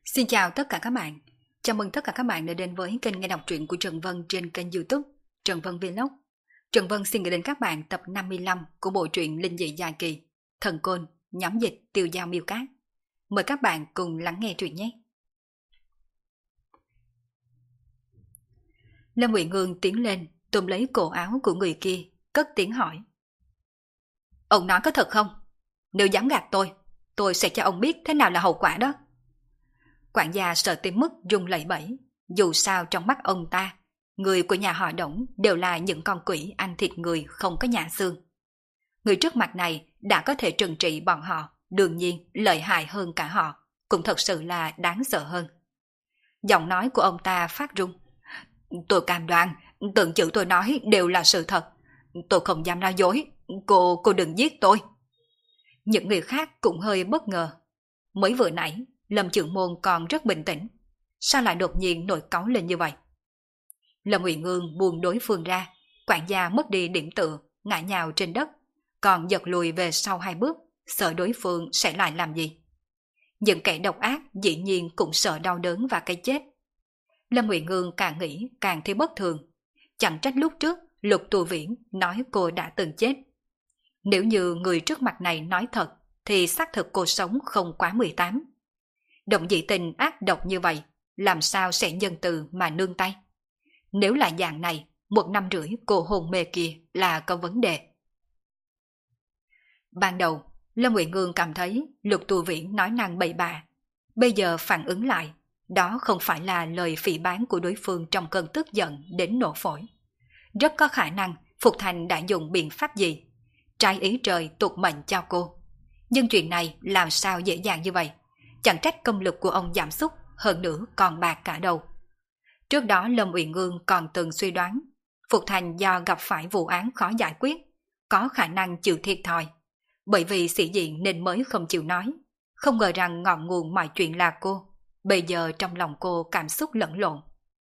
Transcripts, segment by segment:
Xin chào tất cả các bạn. Chào mừng tất cả các bạn đã đến với kênh nghe đọc truyện của Trần Vân trên kênh YouTube Trần Vân Vlog. Trần Vân xin gửi đến các bạn tập 55 của bộ truyện linh dị dài kỳ Thần Côn, nhóm dịch Tiêu Dao Miêu Cát. Mời các bạn cùng lắng nghe truyện nhé. Lâm Uyển Ngương tiến lên, túm lấy cổ áo của người kia, cất tiếng hỏi: "Ông nói có thật không? Nếu dám gạt tôi sẽ cho ông biết thế nào là hậu quả đó." Quản gia sợ tới mức run lẩy bẩy. Dù sao trong mắt ông ta, người của nhà họ Đổng đều là những con quỷ ăn thịt người không có nhả xương. Người trước mặt này đã có thể trừng trị bọn họ, đương nhiên lợi hại hơn cả họ, cũng thật sự là đáng sợ hơn. Giọng nói của ông ta phát run. "Tôi cam đoan, từng chữ tôi nói đều là sự thật. Tôi không dám nói dối, cô đừng giết tôi." Những người khác cũng hơi bất ngờ. Mới vừa nãy Lâm Trưởng Môn còn rất bình tĩnh, sao lại đột nhiên nổi cáu lên như vậy? Lâm Uyển Ngương buông đối phương ra, quản gia mất đi điểm tựa, ngã nhào trên đất, còn giật lùi về sau 2 bước, sợ đối phương sẽ lại làm gì. Những kẻ độc ác dĩ nhiên cũng sợ đau đớn và cái chết. Lâm Uyển Ngương càng nghĩ càng thấy bất thường, chẳng trách lúc trước Lục Tu Viễn nói cô đã từng chết. Nếu như người trước mặt này nói thật, thì xác thực cô sống không quá 18. Động Dị Tình ác độc như vậy, làm sao sẽ nhân từ mà nương tay? Nếu là dạng này, 1 năm rưỡi cô hôn mê kia là có vấn đề. Ban đầu, Lâm Uyển Ngương cảm thấy Lục Tu Viễn nói năng bậy bạ. Bây giờ phản ứng lại, đó không phải là lời phỉ báng của đối phương trong cơn tức giận đến nổ phổi. Rất có khả năng Phục Thành đã dùng biện pháp gì, trái ý trời tuột mệnh cho cô. Nhưng chuyện này làm sao dễ dàng như vậy? Chẳng trách công lực của ông giảm sút, hơn nữa còn bạc cả đầu. Trước đó Lâm Uyển Ngương còn từng suy đoán Phục Thành do gặp phải vụ án khó giải quyết, có khả năng chịu thiệt thòi. Bởi vì sĩ diện nên mới không chịu nói. Không ngờ rằng ngọn nguồn mọi chuyện là cô. Bây giờ trong lòng cô cảm xúc lẫn lộn.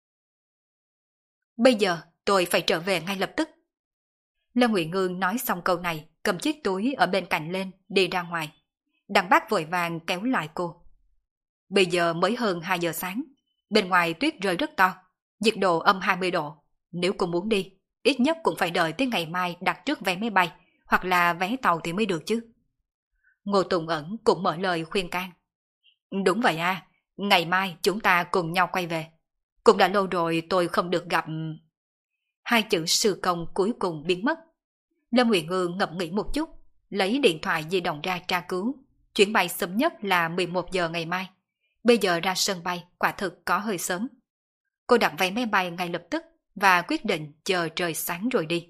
"Bây giờ tôi phải trở về ngay lập tức." Lâm Uyển Ngương nói xong câu này, cầm chiếc túi ở bên cạnh lên, đi ra ngoài. Đặng Bác vội vàng kéo lại cô. "Bây giờ mới hơn 2 giờ sáng, bên ngoài tuyết rơi rất to, nhiệt độ âm 20 độ. Nếu cô muốn đi, ít nhất cũng phải đợi tới ngày mai đặt trước vé máy bay, hoặc là vé tàu thì mới được chứ." Ngô Tùng Ẩn cũng mở lời khuyên can. "Đúng vậy à, ngày mai chúng ta cùng nhau quay về. Cũng đã lâu rồi tôi không được gặp..." 2 chữ sư công cuối cùng biến mất. Lâm Uyển Ngương ngẫm nghĩ một chút, lấy điện thoại di động ra tra cứu. Chuyến bay sớm nhất là 11 giờ ngày mai. Bây giờ ra sân bay quả thực có hơi sớm. Cô đặt vé máy bay ngay lập tức và quyết định chờ trời sáng rồi đi.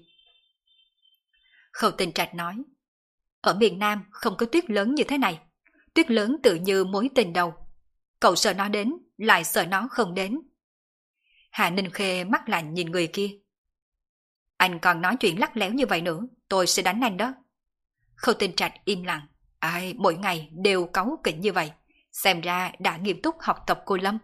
Khâu Tinh Trạch nói: "Ở miền Nam không có tuyết lớn như thế này. Tuyết lớn tự như mối tình đầu. Cậu sợ nó đến, lại sợ nó không đến." Hạ Ninh Khê mắt lạnh nhìn người kia. "Anh còn nói chuyện lắt léo như vậy nữa, tôi sẽ đánh anh đó." Khâu Tinh Trạch im lặng. Ai mỗi ngày đều cáu kỉnh như vậy, xem ra đã nghiêm túc học tập cô Lâm.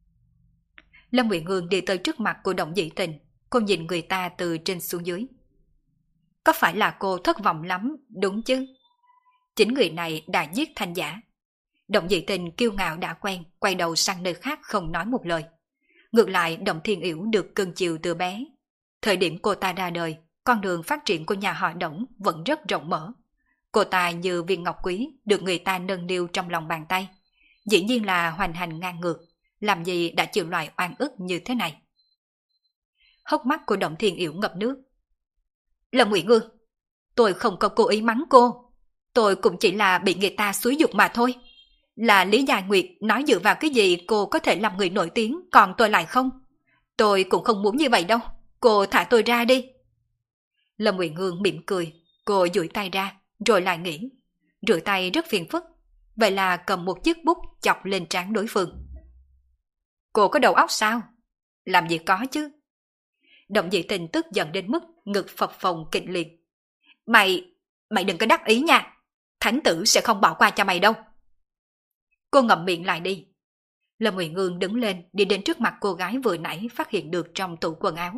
Lâm Uyển Ngương đi tới trước mặt của Động Dị Tình, cô nhìn người ta từ trên xuống dưới. "Có phải là cô thất vọng lắm, đúng chứ?" Chính người này đã giết Thanh Giả. Động Dị Tình kiêu ngạo đã quen, quay đầu sang nơi khác không nói một lời. Ngược lại Động Thiên Yểu được cưng chiều từ bé. Thời điểm cô ta ra đời, con đường phát triển của nhà họ Đổng vẫn rất rộng mở. Cô ta như viên ngọc quý được người ta nâng niu trong lòng bàn tay. Dĩ nhiên là hoành hành ngang ngược, làm gì đã chịu loại oan ức như thế này. Hốc mắt của Động Thiên Yểu ngập nước. "Lâm Uyển Ngương, tôi không có cố ý mắng cô. Tôi cũng chỉ là bị người ta xúi giục mà thôi. Là Lý Gia Nguyệt nói dựa vào cái gì cô có thể làm người nổi tiếng, còn tôi lại không. Tôi cũng không muốn như vậy đâu. Cô thả tôi ra đi." Lâm Uyển Ngương mỉm cười, cô duỗi tay ra, rồi lại nghĩ. Rửa tay rất phiền phức, vậy là cầm một chiếc bút chọc lên trán đối phương. "Cô có đầu óc sao?" "Làm gì có chứ." Động Dị Tình tức giận đến mức ngực phập phồng kịch liệt. Mày đừng có đắc ý nha. Thánh tử sẽ không bỏ qua cho mày đâu." Cô ngậm miệng lại đi. Lâm Uyển Ngương đứng lên đi đến trước mặt cô gái vừa nãy phát hiện được trong tủ quần áo.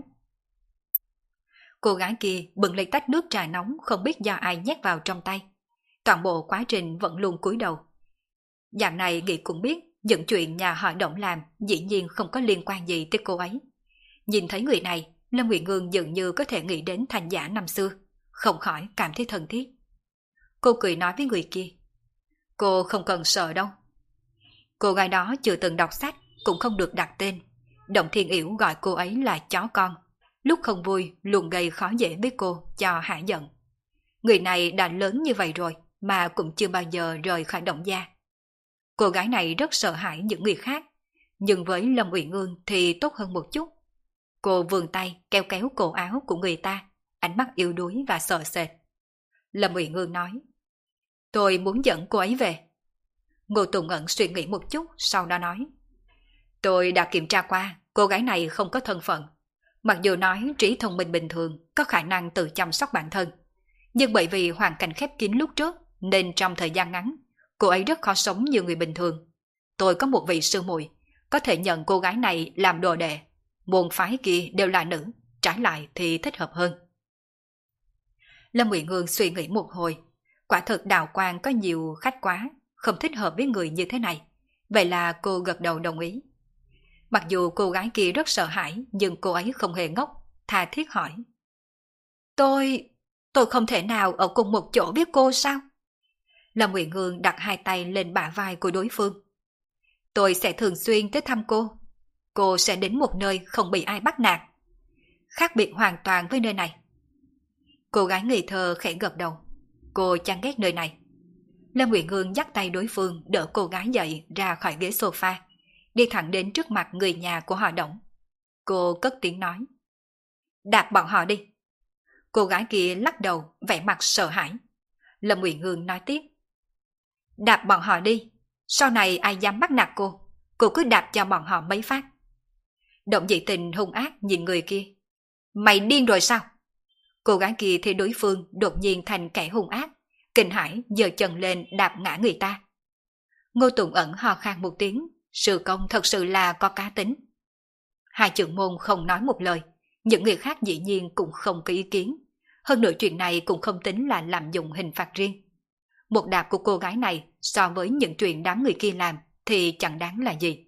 Cô gái kia bưng lấy tách nước trà nóng không biết do ai nhét vào trong tay. Toàn bộ quá trình vẫn luôn cúi đầu. Dạng này nghĩ cũng biết Những chuyện nhà họ Động làm dĩ nhiên không có liên quan gì tới cô ấy. Nhìn thấy người này, Lâm Nguyệt Ngương dường như có thể nghĩ đến Thành Giả năm xưa, không khỏi cảm thấy thân thiết. Cô cười nói với người kia. Cô không cần sợ đâu. Cô gái đó chưa từng đọc sách, cũng không được đặt tên. Động Thiên Yểu gọi cô ấy là chó con. Lúc không vui luôn gây khó dễ với cô cho hả giận. Người này đã lớn như vậy rồi mà cũng chưa bao giờ rời khỏi Động gia. Cô gái này rất sợ hãi những người khác, nhưng với Lâm Uyển Ương thì tốt hơn một chút. Cô vươn tay kéo kéo cổ áo của người ta, ánh mắt yếu đuối và sợ sệt. Lâm Uyển Ương nói, tôi muốn dẫn cô ấy về. Ngô Tùng Ẩn suy nghĩ một chút, sau đó nói, tôi đã kiểm tra qua, cô gái này không có thân phận. Mặc dù nói trí thông minh bình thường, có khả năng tự chăm sóc bản thân, nhưng bởi vì hoàn cảnh khép kín lúc trước, nên trong thời gian ngắn, cô ấy rất khó sống như người bình thường. Tôi có một vị sư muội, có thể nhận cô gái này làm đồ đệ. Môn phái kia đều là nữ, trái lại thì thích hợp hơn. Lâm Uyển Ương suy nghĩ một hồi, quả thực Đạo Quan có nhiều khách quá, không thích hợp với người như thế này. Vậy là cô gật đầu đồng ý. Mặc dù cô gái kia rất sợ hãi, nhưng cô ấy không hề ngốc, tha thiết hỏi. Tôi không thể nào ở cùng một chỗ với cô sao? Lâm Uyển Ương đặt hai tay lên bả vai của đối phương. Tôi sẽ thường xuyên tới thăm cô. Cô sẽ đến một nơi không bị ai bắt nạt. Khác biệt hoàn toàn với nơi này. Cô gái ngây thơ khẽ gật đầu. Cô chán ghét nơi này. Lâm Uyển Ương dắt tay đối phương đỡ cô gái dậy ra khỏi ghế sofa, đi thẳng đến trước mặt người nhà của họ Đổng. Cô cất tiếng nói. Đạp bọn họ đi. Cô gái kia lắc đầu, vẻ mặt sợ hãi. Lâm Uyển Ương nói tiếp. Đạp bọn họ đi. Sau này ai dám bắt nạt cô cứ đạp cho bọn họ mấy phát. Động Dị Tình hung ác nhìn người kia. Mày điên rồi sao? Cô gái kia thấy đối phương đột nhiên thành kẻ hung ác, kinh hãi giơ chân lên đạp ngã người ta. Ngô Tùng Ẩn ho khan một tiếng, sư công thật sự là có cá tính. Hai trưởng môn không nói một lời, những người khác dĩ nhiên cũng không có ý kiến. Hơn nữa chuyện này cũng không tính là lạm dụng hình phạt riêng. Một đạp của cô gái này so với những chuyện đám người kia làm thì chẳng đáng là gì.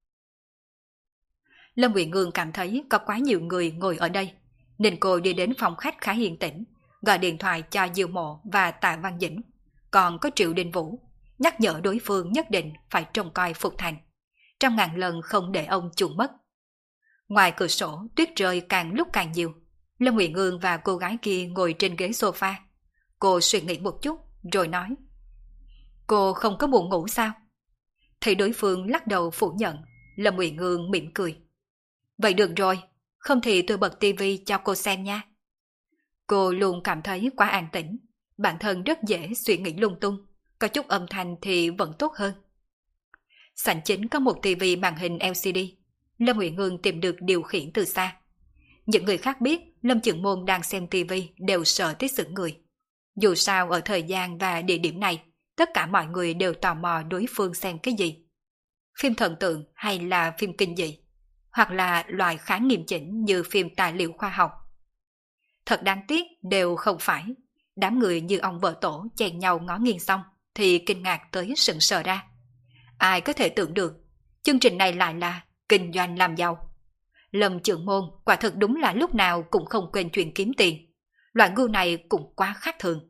Lâm Uyển Ương cảm thấy có quá nhiều người ngồi ở đây, nên cô đi đến phòng khách khá yên tĩnh, gọi điện thoại cho Diêu Mộ và Tạ Văn Dĩnh, còn có Triệu Đình Vũ, nhắc nhở đối phương nhất định phải trông coi Phục Thành, trăm ngàn lần không để ông chuồn mất. Ngoài cửa sổ tuyết rơi càng lúc càng nhiều. Lâm Uyển Ương và cô gái kia ngồi trên ghế sofa. Cô suy nghĩ một chút rồi nói. Cô không có buồn ngủ sao? Thấy đối phương lắc đầu phủ nhận, Lâm Uyển Ương mỉm cười. Vậy được rồi, không thì tôi bật tivi cho cô xem nha. Cô luôn cảm thấy quá an tĩnh, bản thân rất dễ suy nghĩ lung tung, có chút âm thanh thì vẫn tốt hơn. Sảnh chính có một tivi màn hình LCD, Lâm Uyển Ương tìm được điều khiển từ xa. Những người khác biết Lâm Chưởng Môn đang xem tivi đều sợ tới sững người. Dù sao ở thời gian và địa điểm này, tất cả mọi người đều tò mò đối phương xem cái gì. Phim thần tượng hay là phim kinh dị, hoặc là loại khá nghiêm chỉnh như phim tài liệu khoa học. Thật đáng tiếc đều không phải. Đám người như ông vợ tổ chèn nhau ngó nghiêng xong thì kinh ngạc tới sững sờ ra. Ai có thể tưởng được, chương trình này lại là kinh doanh làm giàu. Lâm Chưởng Môn quả thực đúng là lúc nào cũng không quên chuyện kiếm tiền. Loại ngu này cũng quá khác thường.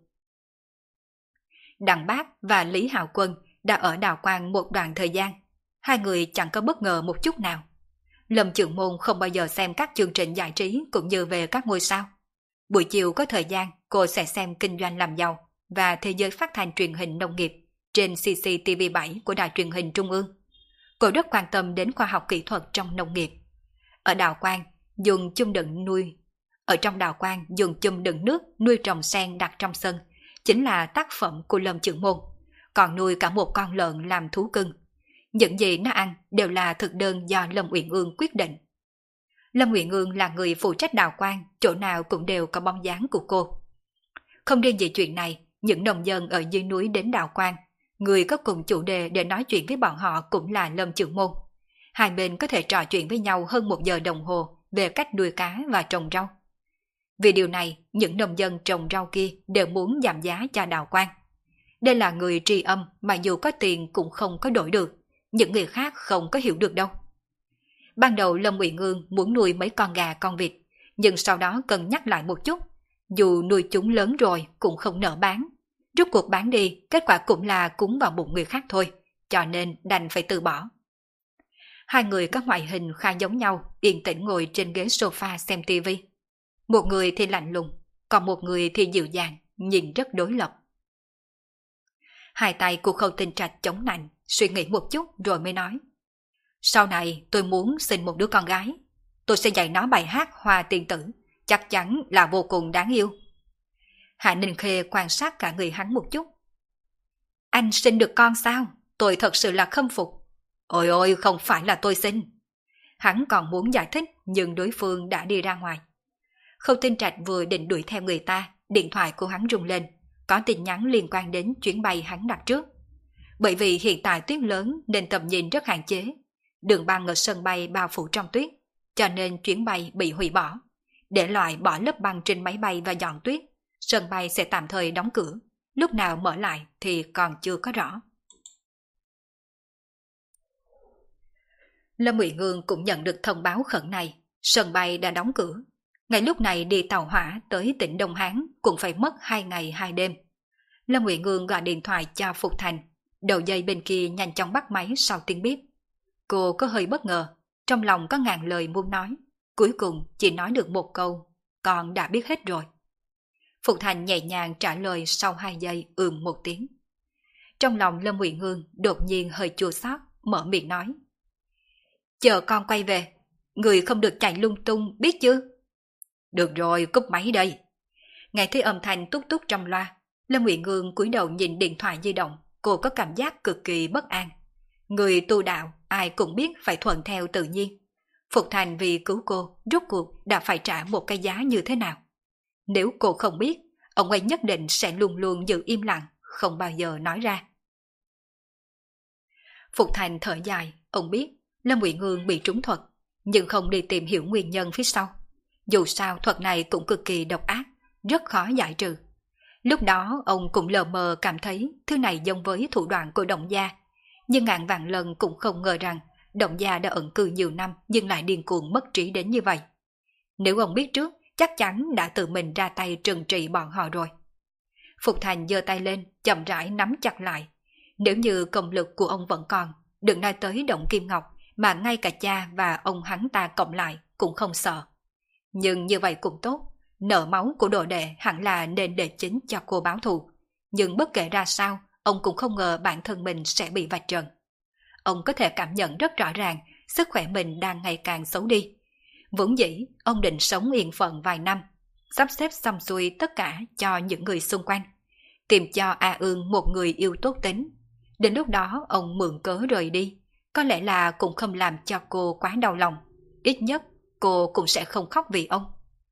Đặng Bác và Lý Hạo Quân đã ở Đào Quang một đoạn thời gian. Hai người chẳng có bất ngờ một chút nào. Lâm Chưởng Môn không bao giờ xem các chương trình giải trí cũng như về các ngôi sao. Buổi chiều có thời gian, cô sẽ xem kinh doanh làm giàu và thế giới phát thanh truyền hình nông nghiệp trên CCTV7 của Đài truyền hình Trung ương. Cô rất quan tâm đến khoa học kỹ thuật trong nông nghiệp. Ở Đào Quang dùng chum đựng nuôi. Ở trong Đào Quang dùng chum đựng nước nuôi trồng sen đặt trong sân, chính là tác phẩm của Lâm Chưởng Môn. Còn nuôi cả một con lợn làm thú cưng. Những gì nó ăn đều là thực đơn do Lâm Uyển Ương quyết định. Lâm Uyển Ương là người phụ trách Đào Quang, chỗ nào cũng đều có bóng dáng của cô. Không riêng gì chuyện này, những nông dân ở dưới núi đến Đào Quang, người có cùng chủ đề để nói chuyện với bọn họ cũng là Lâm Chưởng Môn. Hai bên có thể trò chuyện với nhau hơn 1 giờ đồng hồ về cách nuôi cá và trồng rau. Vì điều này, những nông dân trồng rau kia đều muốn giảm giá cho Đào Quang. Đây là người tri âm mà dù có tiền cũng không có đổi được, những người khác không có hiểu được đâu. Ban đầu Lâm Ngụy Ngương muốn nuôi mấy con gà con vịt, nhưng sau đó cân nhắc lại một chút. Dù nuôi chúng lớn rồi cũng không nỡ bán. Rốt cuộc bán đi, kết quả cũng là cúng vào bụng người khác thôi, cho nên đành phải từ bỏ. Hai người có ngoại hình khá giống nhau, yên tĩnh ngồi trên ghế sofa xem tivi. Một người thì lạnh lùng, còn một người thì dịu dàng, nhìn rất đối lập. Hai tay của Khâu Tinh Trạch chống nạnh, suy nghĩ một chút rồi mới nói. Sau này tôi muốn sinh một đứa con gái. Tôi sẽ dạy nó bài hát Hoa Tiên Tử, chắc chắn là vô cùng đáng yêu. Hạ Ninh Khê quan sát cả người hắn một chút. Anh sinh được con sao? Tôi thật sự là khâm phục. Ôi ôi, không phải là tôi sinh. Hắn còn muốn giải thích nhưng đối phương đã đi ra ngoài. Khâu Tinh Trạch vừa định đuổi theo người ta, điện thoại của hắn rung lên, có tin nhắn liên quan đến chuyến bay hắn đặt trước. Bởi vì hiện tại tuyết lớn nên tầm nhìn rất hạn chế, đường băng ở sân bay bao phủ trong tuyết, cho nên chuyến bay bị hủy bỏ. Để loại bỏ lớp băng trên máy bay và dọn tuyết, sân bay sẽ tạm thời đóng cửa, lúc nào mở lại thì còn chưa có rõ. Lâm Ngụy Ngương cũng nhận được thông báo khẩn này, sân bay đã đóng cửa. Ngay lúc này đi tàu hỏa tới tỉnh Đông Hán cũng phải mất 2 ngày 2 đêm. Lâm Ngụy Ngương gọi điện thoại cho Phục Thành, đầu dây bên kia nhanh chóng bắt máy sau tiếng bíp. Cô có hơi bất ngờ, trong lòng có ngàn lời muốn nói, cuối cùng chỉ nói được một câu, con đã biết hết rồi. Phục Thành nhẹ nhàng trả lời sau 2 giây một tiếng. Trong lòng Lâm Ngụy Ngương đột nhiên hơi chua xót, mở miệng nói. Chờ con quay về, người không được chạy lung tung biết chứ? Được rồi, cúp máy đây. Nghe thấy âm thanh túc túc trong loa, Lâm Ngụy Ngương cúi đầu nhìn điện thoại di động, cô có cảm giác cực kỳ bất an. Người tu đạo, ai cũng biết phải thuận theo tự nhiên. Phục Thành vì cứu cô, rốt cuộc đã phải trả một cái giá như thế nào? Nếu cô không biết, ông ấy nhất định sẽ luôn luôn giữ im lặng, không bao giờ nói ra. Phục Thành thở dài, ông biết Lâm Ngụy Ngương bị trúng thuật, nhưng không đi tìm hiểu nguyên nhân phía sau. Dù sao thuật này cũng cực kỳ độc ác, rất khó giải trừ. Lúc đó ông cũng lờ mờ cảm thấy thứ này giống với thủ đoạn của Động Gia, nhưng ngàn vạn lần cũng không ngờ rằng Động Gia đã ẩn cư nhiều năm nhưng lại điên cuồng mất trí đến như vậy. Nếu ông biết trước, chắc chắn đã tự mình ra tay trừng trị bọn họ rồi. Phục Thành giơ tay lên, chậm rãi nắm chặt lại. Nếu như công lực của ông vẫn còn, đừng nói tới Động Kim Ngọc, mà ngay cả cha và ông hắn ta cộng lại cũng không sợ. Nhưng như vậy cũng tốt, nợ máu của đồ đệ hẳn là nên để chính cho cô báo thù. Nhưng bất kể ra sao, ông cũng không ngờ bản thân mình sẽ bị vạch trần. Ông có thể cảm nhận rất rõ ràng sức khỏe mình đang ngày càng xấu đi. Vốn dĩ, ông định sống yên phận vài năm, sắp xếp xong xuôi tất cả cho những người xung quanh, tìm cho A Ương một người yêu tốt tính. Đến lúc đó ông mượn cớ rời đi, có lẽ là cũng không làm cho cô quá đau lòng. Ít nhất cô cũng sẽ không khóc vì ông.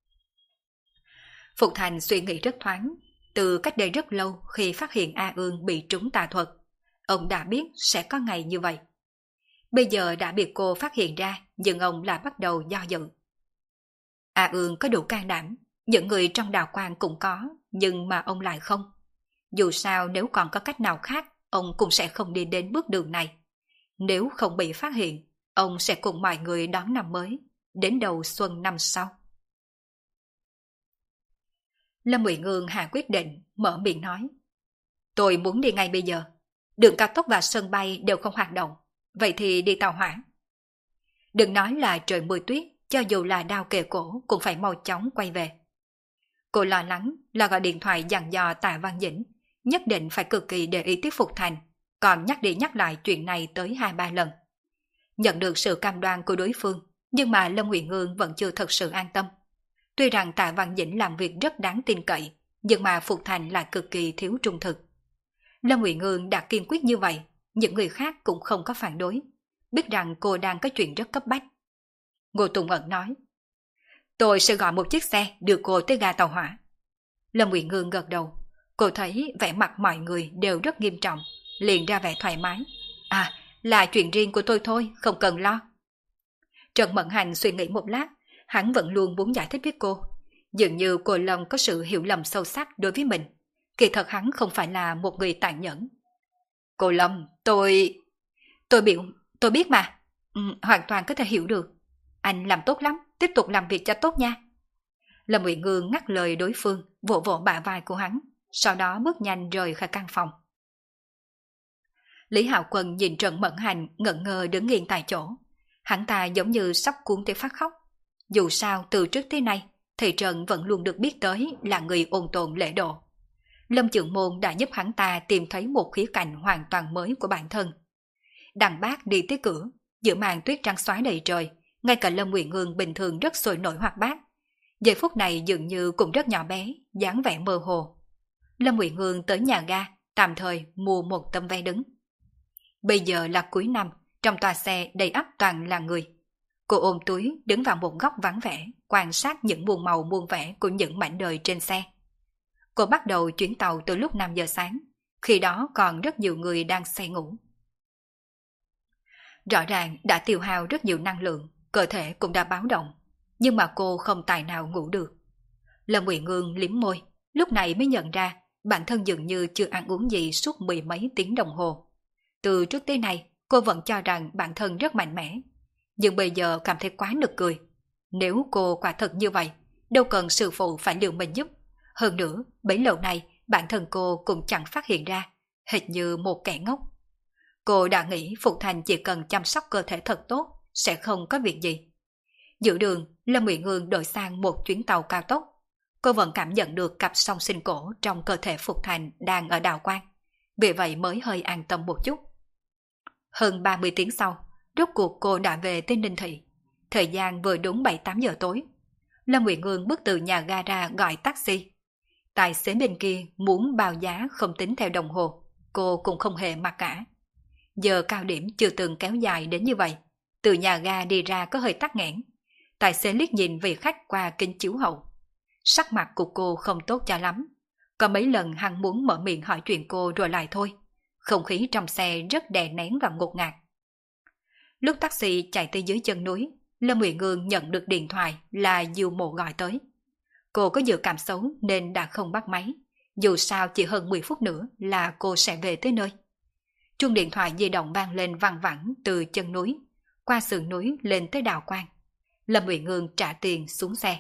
Phục Thành suy nghĩ rất thoáng. Từ cách đây rất lâu khi phát hiện A Ương bị trúng tà thuật, ông đã biết sẽ có ngày như vậy. Bây giờ đã bị cô phát hiện ra, nhưng ông lại bắt đầu do dự. A Ương có đủ can đảm, những người trong đạo quan cũng có, nhưng mà ông lại không. Dù sao nếu còn có cách nào khác, ông cũng sẽ không đi đến bước đường này. Nếu không bị phát hiện, ông sẽ cùng mọi người đón năm mới, đến đầu xuân năm sau. Lâm Ngụy Ngương hạ quyết định, mở miệng nói. Tôi muốn đi ngay bây giờ. Đường cao tốc và sân bay đều không hoạt động, vậy thì đi tàu hỏa. Đừng nói là trời mưa tuyết, cho dù là đao kề cổ cũng phải mau chóng quay về. Cô lo lắng là gọi điện thoại dặn dò Tạ Văn Dĩnh, nhất định phải cực kỳ để ý thuyết phục Thành, còn nhắc đi nhắc lại chuyện này tới 2-3 lần. Nhận được sự cam đoan của đối phương, nhưng mà Lâm Ngụy Ngương vẫn chưa thật sự an tâm. Tuy rằng Tạ Văn Dĩnh làm việc rất đáng tin cậy, nhưng mà Phục Thành lại cực kỳ thiếu trung thực. Lâm Ngụy Ngương đã kiên quyết như vậy, những người khác cũng không có phản đối, biết rằng cô đang có chuyện rất cấp bách. Ngô Tùng Ẩn nói, tôi sẽ gọi một chiếc xe đưa cô tới ga tàu hỏa. Lâm Ngụy Ngương gật đầu, cô thấy vẻ mặt mọi người đều rất nghiêm trọng, liền ra vẻ thoải mái. À, là chuyện riêng của tôi thôi, không cần lo. Trần Mẫn Hành suy nghĩ một lát, hắn vẫn luôn muốn giải thích với cô. Dường như cô Long có sự hiểu lầm sâu sắc đối với mình. Kỳ thật hắn không phải là một người tàn nhẫn. Cô Long, tôi tôi biết mà. Hoàn toàn có thể hiểu được. Anh làm tốt lắm, tiếp tục làm việc cho tốt nha. Lâm Uyển Ngương ngắt lời đối phương, vỗ vỗ bả vai của hắn, sau đó bước nhanh rời khỏi căn phòng. Lý Hạo Quân nhìn Trần Mẫn Hành ngẩn ngơ đứng nghiêng tại chỗ. Hắn ta giống như sắp cuốn tới phát khóc. Dù sao từ trước tới nay, thầy Trần vẫn luôn được biết tới là người ôn tồn lễ độ. Lâm Chưởng Môn đã giúp hắn ta tìm thấy một khía cạnh hoàn toàn mới của bản thân. Đằng Bác đi tới cửa, giữa màn tuyết trắng xóa đầy trời, ngay cả Lâm Uyển Ngương bình thường rất sôi nổi hoạt bát. Giây phút này dường như cũng rất nhỏ bé, dáng vẻ mơ hồ. Lâm Uyển Ngương tới nhà ga, tạm thời mua một tấm vé đứng. Bây giờ là cuối năm, trong toa xe đầy ắp toàn là người. Cô ôm túi đứng vào một góc vắng vẻ, quan sát những muôn màu muôn vẻ của những mảnh đời trên xe. Cô bắt đầu chuyến tàu từ lúc 5 giờ sáng, khi đó còn rất nhiều người đang say ngủ. Rõ ràng đã tiêu hao rất nhiều năng lượng, cơ thể cũng đã báo động, nhưng mà cô không tài nào ngủ được. Lâm Uyển Ngương liếm môi, lúc này mới nhận ra bản thân dường như chưa ăn uống gì suốt 10 mấy tiếng đồng hồ. Từ trước tới nay, cô vẫn cho rằng bản thân rất mạnh mẽ, nhưng bây giờ cảm thấy quá nực cười. Nếu cô quả thật như vậy, đâu cần sư phụ phải liều mình giúp. Hơn nữa, bấy lâu nay, bản thân cô cũng chẳng phát hiện ra, hệt như một kẻ ngốc. Cô đã nghĩ Phục Thành chỉ cần chăm sóc cơ thể thật tốt, sẽ không có việc gì. Giữa đường, Lâm Uyển Ngương đổi sang một chuyến tàu cao tốc. Cô vẫn cảm nhận được cặp song sinh cổ trong cơ thể Phục Thành đang ở đào quang, vì vậy mới hơi an tâm một chút. Hơn 30 tiếng sau, rốt cuộc cô đã về tới Ninh Thị. Thời gian vừa đúng 7-8 giờ tối. Lâm Uyển Ngương bước từ nhà ga ra gọi taxi. Tài xế bên kia muốn bao giá không tính theo đồng hồ, cô cũng không hề mặc cả. Giờ cao điểm chưa từng kéo dài đến như vậy. Từ nhà ga đi ra có hơi tắc nghẽn. Tài xế liếc nhìn vị khách qua kính chiếu hậu. Sắc mặt của cô không tốt cho lắm. Có mấy lần hắn muốn mở miệng hỏi chuyện cô rồi lại thôi. Không khí trong xe rất đè nén và ngột ngạt. Lúc taxi chạy tới dưới chân núi, Lâm Uyển Ngương nhận được điện thoại là Diêu Mộ gọi tới. Cô có dự cảm xấu nên đã không bắt máy. Dù sao chỉ hơn 10 phút nữa là cô sẽ về tới nơi. Chuông điện thoại di động vang lên văng vẳng từ chân núi, qua sườn núi lên tới đào quang. Lâm Uyển Ngương trả tiền xuống xe.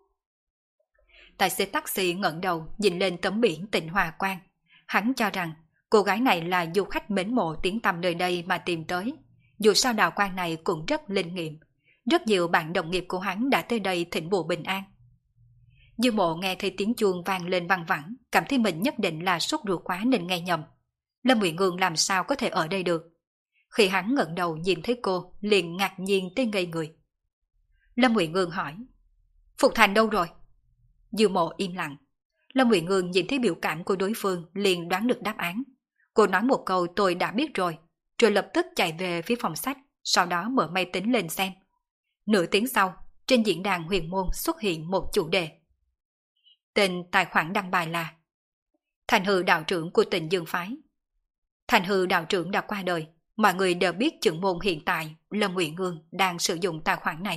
Tài xế taxi ngẩng đầu nhìn lên tấm biển Tịnh Hòa Quang. Hắn cho rằng cô gái này là du khách mến mộ tiếng tăm nơi đây mà tìm tới. Dù sao đào quang này cũng rất linh nghiệm. Rất nhiều bạn đồng nghiệp của hắn đã tới đây thỉnh bùa bình an. Dư Mộ nghe thấy tiếng chuông vang lên văng vẳng, cảm thấy mình nhất định là sốt ruột quá nên nghe nhầm. Lâm Uyển Ngương làm sao có thể ở đây được? Khi hắn ngẩng đầu nhìn thấy cô, liền ngạc nhiên tới ngây người. Lâm Uyển Ngương hỏi, Phục Thành đâu rồi? Dư Mộ im lặng. Lâm Uyển Ngương nhìn thấy biểu cảm của đối phương liền đoán được đáp án. Cô nói một câu tôi đã biết rồi lập tức chạy về phía phòng sách, sau đó mở máy tính lên xem. Nửa tiếng sau, trên diễn đàn Huyền Môn xuất hiện một chủ đề. Tên tài khoản đăng bài là Thành Hư đạo trưởng của Tịnh Dương Phái. Thành Hư đạo trưởng đã qua đời, mọi người đều biết trưởng môn hiện tại Lâm Uyển Ngương đang sử dụng tài khoản này.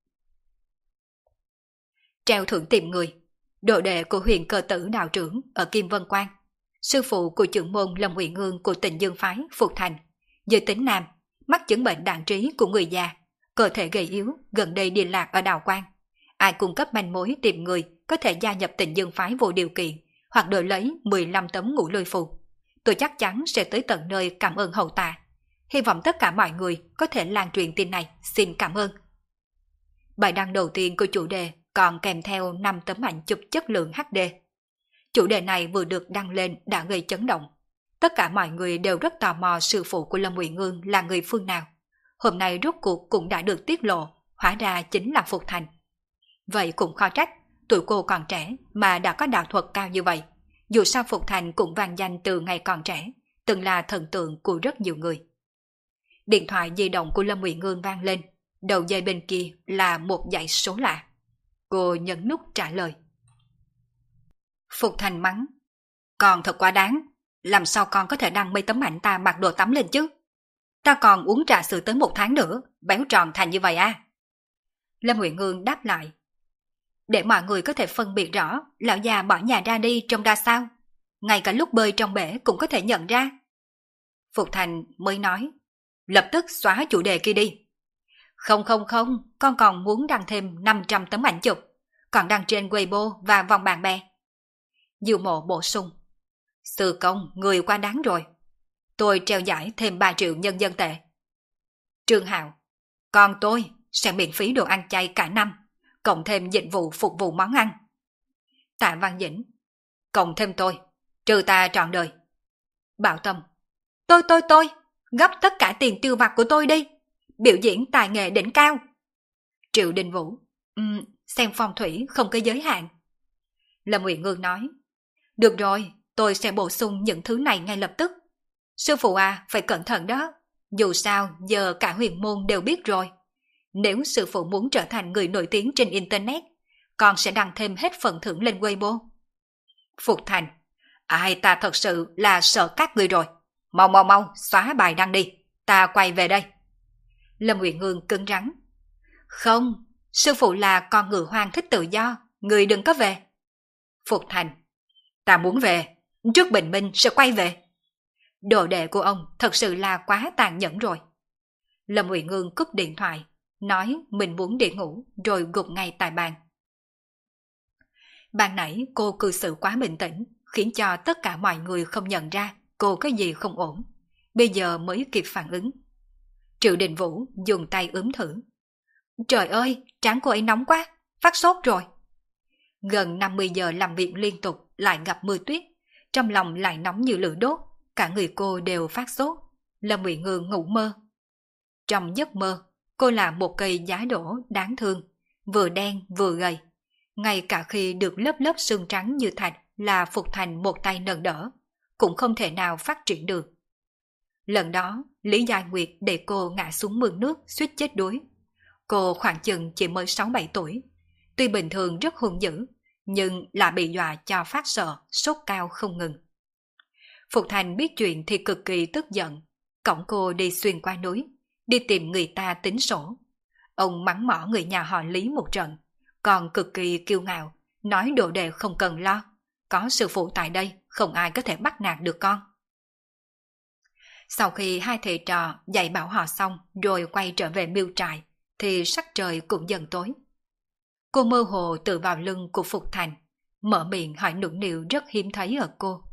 Treo thưởng tìm người, đồ đệ của Huyền Cơ Tử đạo trưởng ở Kim Vân Quan, sư phụ của trưởng môn Lâm Uyển Ngương của Tịnh Dương Phái Phục Thành, giới tính nam, mắc chứng bệnh đạn trí của người già, cơ thể gầy yếu, gần đây đi lạc ở đào quang. Ai cung cấp manh mối tìm người có thể gia nhập Tịnh Dương Phái vô điều kiện, hoặc đổi lấy 15 tấm ngũ lôi phù. Tôi chắc chắn sẽ tới tận nơi cảm ơn hậu tạ. Hy vọng tất cả mọi người có thể lan truyền tin này, xin cảm ơn. Bài đăng đầu tiên của chủ đề còn kèm theo 5 tấm ảnh chụp chất lượng HD. Chủ đề này vừa được đăng lên đã gây chấn động. Tất cả mọi người đều rất tò mò sư phụ của Lâm Uyển Ngương là người phương nào. Hôm nay rốt cuộc cũng đã được tiết lộ, hóa ra chính là Phục Thành. Vậy cũng khó trách, tuổi cô còn trẻ mà đã có đạo thuật cao như vậy. Dù sao Phục Thành cũng vang danh từ ngày còn trẻ, từng là thần tượng của rất nhiều người. Điện thoại di động của Lâm Uyển Ngương vang lên, đầu dây bên kia là một dãy số lạ. Cô nhấn nút trả lời. Phục Thành mắng, còn thật quá đáng, làm sao con có thể đăng mấy tấm ảnh ta mặc đồ tắm lên chứ? Ta còn uống trà sữa tới 1 tháng nữa, béo tròn thành như vậy à? Lâm Uyển Ngương đáp lại, để mọi người có thể phân biệt rõ lão già bỏ nhà ra đi trông ra sao, ngay cả lúc bơi trong bể cũng có thể nhận ra. Phục Thành mới nói, lập tức xóa chủ đề kia đi. Không không không, con còn muốn đăng thêm 500 tấm ảnh chụp, còn đăng trên Weibo và vòng bạn bè. Diêu Mộ bổ sung. Sư công, người quá đáng rồi. Tôi treo giải thêm 3 triệu nhân dân tệ. Trương Hạo. Còn tôi sẽ miễn phí đồ ăn chay cả năm, cộng thêm dịch vụ phục vụ món ăn. Tạ Văn Dĩnh. Cộng thêm tôi, trừ ta trọn đời. Bảo Tâm. Tôi, gấp tất cả tiền tiêu vặt của tôi đi. Biểu diễn tài nghệ đỉnh cao. Triệu Đình Vũ. Xem phong thủy không có giới hạn. Lâm Uyển Ngương nói. Được rồi, tôi sẽ bổ sung những thứ này ngay lập tức. Sư phụ à, phải cẩn thận đó. Dù sao, giờ cả huyền môn đều biết rồi. Nếu sư phụ muốn trở thành người nổi tiếng trên Internet, con sẽ đăng thêm hết phần thưởng lên Weibo. Phục Thành. Ai ta thật sự là sợ các người rồi. Mau, xóa bài đăng đi. Ta quay về đây. Lâm Uyển Ngương cứng rắn. Không, sư phụ là con ngựa hoang thích tự do. Người đừng có về. Phục Thành. Ta muốn về. Trước bình minh sẽ quay về. Đồ đệ của ông thật sự là quá tàn nhẫn rồi. Lâm Uyển Ngương cúp điện thoại, nói mình muốn đi ngủ rồi gục ngay tại bàn. Ban nãy cô cư xử quá bình tĩnh, khiến cho tất cả mọi người không nhận ra cô có gì không ổn. Bây giờ mới kịp phản ứng. Triệu Đình Vũ dùng tay ướm thử. Trời ơi, trán cô ấy nóng quá, phát sốt rồi. Gần 50 giờ làm việc liên tục lại gặp mưa tuyết, trong lòng lại nóng như lửa đốt, cả người cô đều phát sốt. Lâm Uyển Ngương ngủ mơ. Trong giấc mơ, cô là một cây giá đỗ đáng thương, vừa đen vừa gầy. Ngay cả khi được lớp lớp xương trắng như thạch là Phục Thành một tay nâng đỡ, cũng không thể nào phát triển được. Lần đó, Lý Gia Nguyệt để cô ngã xuống mương nước suýt chết đuối. Cô khoảng chừng chỉ mới 6-7 tuổi. Tuy bình thường rất hung dữ, nhưng là bị dọa cho phát sợ, sốt cao không ngừng. Phục Thành biết chuyện thì cực kỳ tức giận, cõng cô đi xuyên qua núi, đi tìm người ta tính sổ. Ông mắng mỏ người nhà họ Lý một trận, còn cực kỳ kiêu ngạo, nói đồ đệ không cần lo, có sư phụ tại đây không ai có thể bắt nạt được con. Sau khi hai thầy trò dạy bảo họ xong rồi quay trở về miêu trại, thì sắc trời cũng dần tối. Cô mơ hồ tựa vào lưng của Phục Thành, mở miệng hỏi nũng nịu rất hiếm thấy ở cô.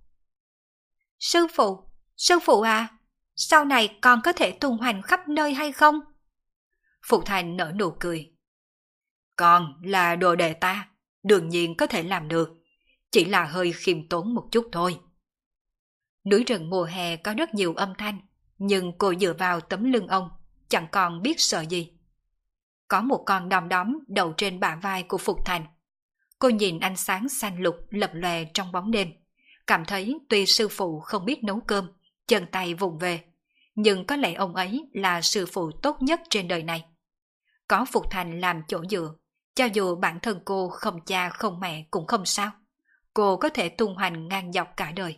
Sư phụ à, sau này con có thể tung hoành khắp nơi hay không? Phục Thành nở nụ cười. Con là đồ đệ ta, đương nhiên có thể làm được, chỉ là hơi khiêm tốn một chút thôi. Núi rừng mùa hè có rất nhiều âm thanh, nhưng cô dựa vào tấm lưng ông, chẳng còn biết sợ gì. Có một con đom đóm đậu trên bả vai của Phục Thành. Cô nhìn ánh sáng xanh lục lập lòe trong bóng đêm, cảm thấy tuy sư phụ không biết nấu cơm, chân tay vụng về, nhưng có lẽ ông ấy là sư phụ tốt nhất trên đời này. Có Phục Thành làm chỗ dựa, cho dù bản thân cô không cha không mẹ cũng không sao. Cô có thể tung hoành ngang dọc cả đời.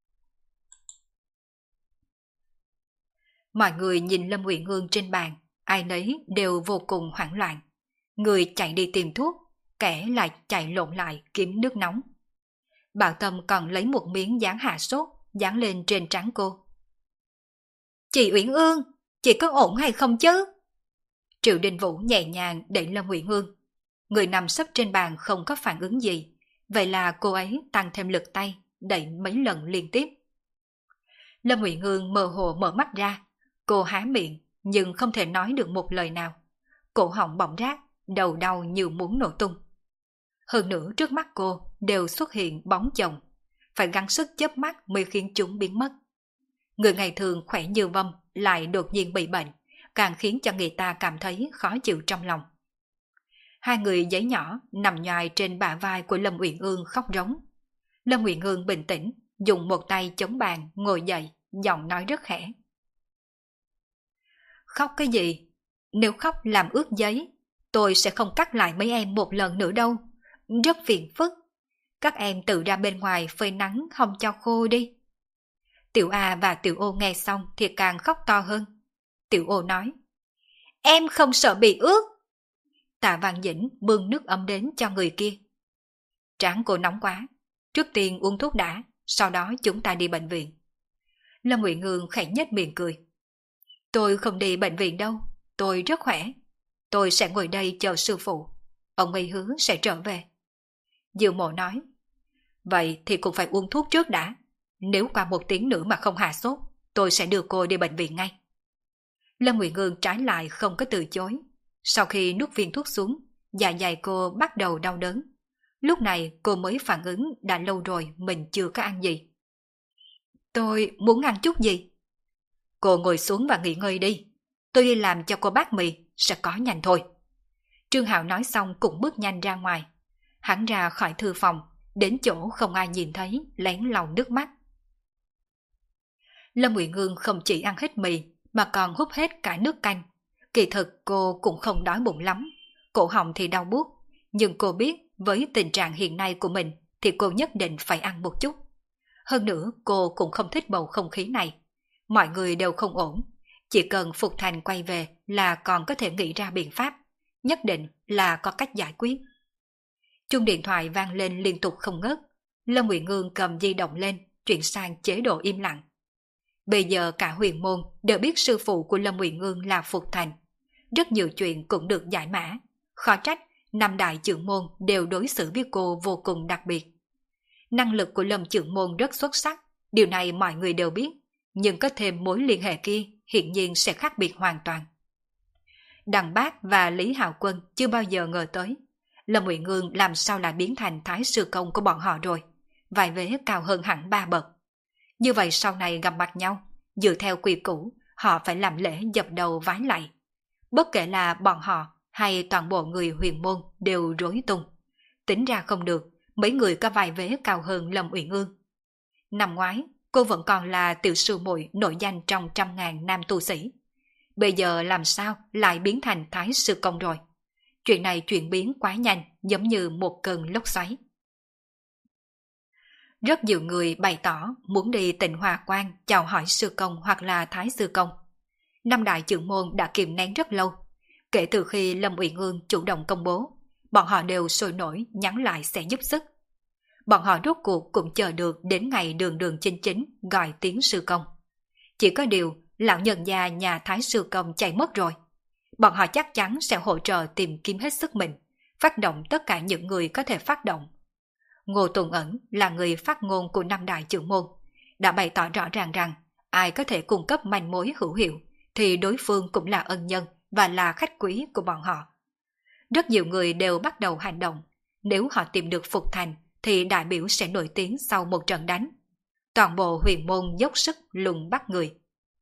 Mọi người nhìn Lâm Uyển Ngương trên bàn, ai nấy đều vô cùng hoảng loạn. Người chạy đi tìm thuốc, kẻ lại chạy lộn lại kiếm nước nóng. Bảo Tâm còn lấy một miếng dán hạ sốt, dán lên trên trán cô. Chị Uyển Ương, chị có ổn hay không chứ? Triệu Đình Vũ nhẹ nhàng đẩy Lâm Uyển Ương. Người nằm sấp trên bàn không có phản ứng gì, vậy là cô ấy tăng thêm lực tay, đẩy mấy lần liên tiếp. Lâm Uyển Ương mơ hồ mở mắt ra, cô há miệng nhưng không thể nói được một lời nào. Cổ họng bỏng rát, đầu đau như muốn nổ tung. Hơn nữa trước mắt cô đều xuất hiện bóng chồng, phải gắng sức chớp mắt mới khiến chúng biến mất. Người ngày thường khỏe như vâm lại đột nhiên bị bệnh, càng khiến cho người ta cảm thấy khó chịu trong lòng. Hai người giấy nhỏ nằm nhoài trên bả vai của Lâm Uyển Ương khóc rống. Lâm Uyển Ương bình tĩnh, dùng một tay chống bàn ngồi dậy, giọng nói rất khẽ. Khóc cái gì? Nếu khóc làm ướt giấy, tôi sẽ không cắt lại mấy em một lần nữa đâu. Rất phiền phức. Các em tự ra bên ngoài phơi nắng hong cho khô đi. Tiểu A và Tiểu Ô nghe xong thì càng khóc to hơn. Tiểu Ô nói, em không sợ bị ướt. Tạ Văn Dĩnh bưng nước ấm đến cho người kia. Trán cô nóng quá, trước tiên uống thuốc đã, sau đó chúng ta đi bệnh viện. Lâm Uyển Ngương khẽ nhếch miệng cười. Tôi không đi bệnh viện đâu, tôi rất khỏe. Tôi sẽ ngồi đây chờ sư phụ. Ông ấy hứa sẽ trở về. Diệu Mộ nói, vậy thì cũng phải uống thuốc trước đã. Nếu qua 1 tiếng nữa mà không hạ sốt, tôi sẽ đưa cô đi bệnh viện ngay. Lâm Nguyệt Ngương trái lại không có từ chối. Sau khi nuốt viên thuốc xuống, dạ dày cô bắt đầu đau đớn. Lúc này cô mới phản ứng đã lâu rồi mình chưa có ăn gì. Tôi muốn ăn chút gì? Cô ngồi xuống và nghỉ ngơi đi. Tôi đi làm cho cô bát mì, sẽ có nhanh thôi. Trương Hạo nói xong cũng bước nhanh ra ngoài. Hắn ra khỏi thư phòng, đến chỗ không ai nhìn thấy, lén lau nước mắt. Lâm Nguyệt Ngương không chỉ ăn hết mì, mà còn hút hết cả nước canh. Kỳ thực cô cũng không đói bụng lắm, cổ họng thì đau buốt, nhưng cô biết với tình trạng hiện nay của mình thì cô nhất định phải ăn một chút. Hơn nữa cô cũng không thích bầu không khí này. Mọi người đều không ổn, chỉ cần Phục Thành quay về là còn có thể nghĩ ra biện pháp, nhất định là có cách giải quyết. Chuông điện thoại vang lên liên tục không ngớt. Lâm Nguyệt Ngương cầm di động lên, chuyển sang chế độ im lặng. Bây giờ cả huyền môn đều biết sư phụ của Lâm Nguyệt Ngương là Phục Thành. Rất nhiều chuyện cũng được giải mã. Khó trách, 5 đại trưởng môn đều đối xử với cô vô cùng đặc biệt. Năng lực của Lâm trưởng môn rất xuất sắc, điều này mọi người đều biết. Nhưng có thêm mối liên hệ kia, hiển nhiên sẽ khác biệt hoàn toàn. Đằng Bác và Lý Hạo Quân chưa bao giờ ngờ tới. Lâm Nguyệt Ngương làm sao lại biến thành thái sư công của bọn họ rồi. Vài vế cao hơn hẳn 3 bậc. Như vậy sau này gặp mặt nhau, dựa theo quy củ, họ phải làm lễ dập đầu vái lạy. Bất kể là bọn họ hay toàn bộ người huyền môn đều rối tung. Tính ra không được, mấy người có vài vế cao hơn Lâm Uyển Ương. Năm ngoái, cô vẫn còn là tiểu sư muội nổi danh trong 100.000 nam tu sĩ. Bây giờ làm sao lại biến thành thái sư công rồi? Chuyện này chuyển biến quá nhanh, giống như một cơn lốc xoáy. Rất nhiều người bày tỏ muốn đi Tịnh Hòa Quan chào hỏi sư công hoặc là thái sư công. 5 đại trưởng môn đã kìm nén rất lâu. Kể từ khi Lâm Uyển Ương chủ động công bố, bọn họ đều sôi nổi nhắn lại sẽ giúp sức. Bọn họ rốt cuộc cũng chờ được đến ngày đường đường chính chính gọi tiếng sư công. Chỉ có điều, lão nhân gia nhà thái sư công chạy mất rồi. Bọn họ chắc chắn sẽ hỗ trợ tìm kiếm hết sức mình, phát động tất cả những người có thể phát động. Ngô Tùng Ẩn là người phát ngôn của 5 đại trưởng môn, đã bày tỏ rõ ràng rằng ai có thể cung cấp manh mối hữu hiệu thì đối phương cũng là ân nhân và là khách quý của bọn họ. Rất nhiều người đều bắt đầu hành động. Nếu họ tìm được Phục Thành thì đại biểu sẽ nổi tiếng sau một trận đánh. Toàn bộ huyền môn dốc sức lùng bắt người.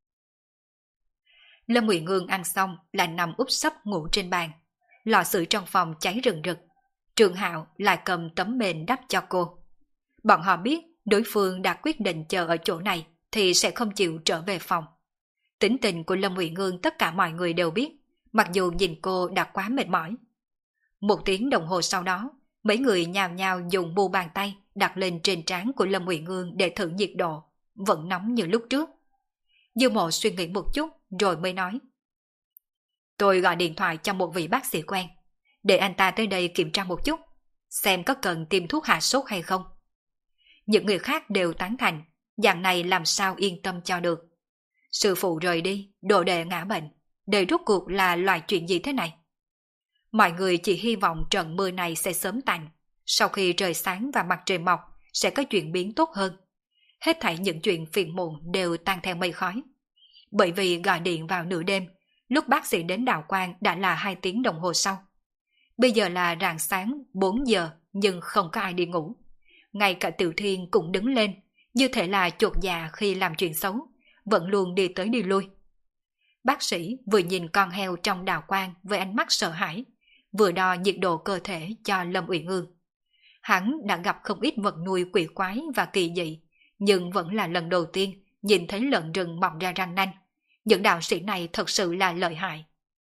Lâm Nguyệt Ngương ăn xong lại nằm úp sấp ngủ trên bàn. Lò sưởi trong phòng cháy rừng rực. Trương Hạo lại cầm tấm mền đắp cho cô. Bọn họ biết đối phương đã quyết định chờ ở chỗ này thì sẽ không chịu trở về phòng. Tính tình của Lâm Nguyệt Ngương tất cả mọi người đều biết, mặc dù nhìn cô đã quá mệt mỏi. 1 tiếng đồng hồ sau đó, mấy người nhào nhào dùng mu bàn tay đặt lên trên trán của Lâm Nguyệt Ngương để thử nhiệt độ, vẫn nóng như lúc trước. Dư Mộ suy nghĩ một chút rồi mới nói. Tôi gọi điện thoại cho một vị bác sĩ quen, để anh ta tới đây kiểm tra một chút, xem có cần tiêm thuốc hạ sốt hay không. Những người khác đều tán thành, dạng này làm sao yên tâm cho được. Sư phụ rời đi, đồ đệ ngã bệnh, đây rốt cuộc là loại chuyện gì thế này? Mọi người chỉ hy vọng trận mưa này sẽ sớm tạnh, sau khi trời sáng và mặt trời mọc sẽ có chuyển biến tốt hơn. Hết thảy những chuyện phiền muộn đều tan theo mây khói. Bởi vì gọi điện vào nửa đêm, lúc bác sĩ đến Đạo Quan đã là 2 tiếng đồng hồ sau. Bây giờ là rạng sáng 4 giờ nhưng không có ai đi ngủ. Ngay cả Tiểu Thiên cũng đứng lên, như thể là chột dạ khi làm chuyện xấu, vẫn luôn đi tới đi lui. Bác sĩ vừa nhìn con heo trong Đạo Quan với ánh mắt sợ hãi, vừa đo nhiệt độ cơ thể cho Lâm Uyển Ương. Hắn đã gặp không ít vật nuôi quỷ quái và kỳ dị, nhưng vẫn là lần đầu tiên nhìn thấy lợn rừng mọc ra răng nanh. Những đạo sĩ này thật sự là lợi hại.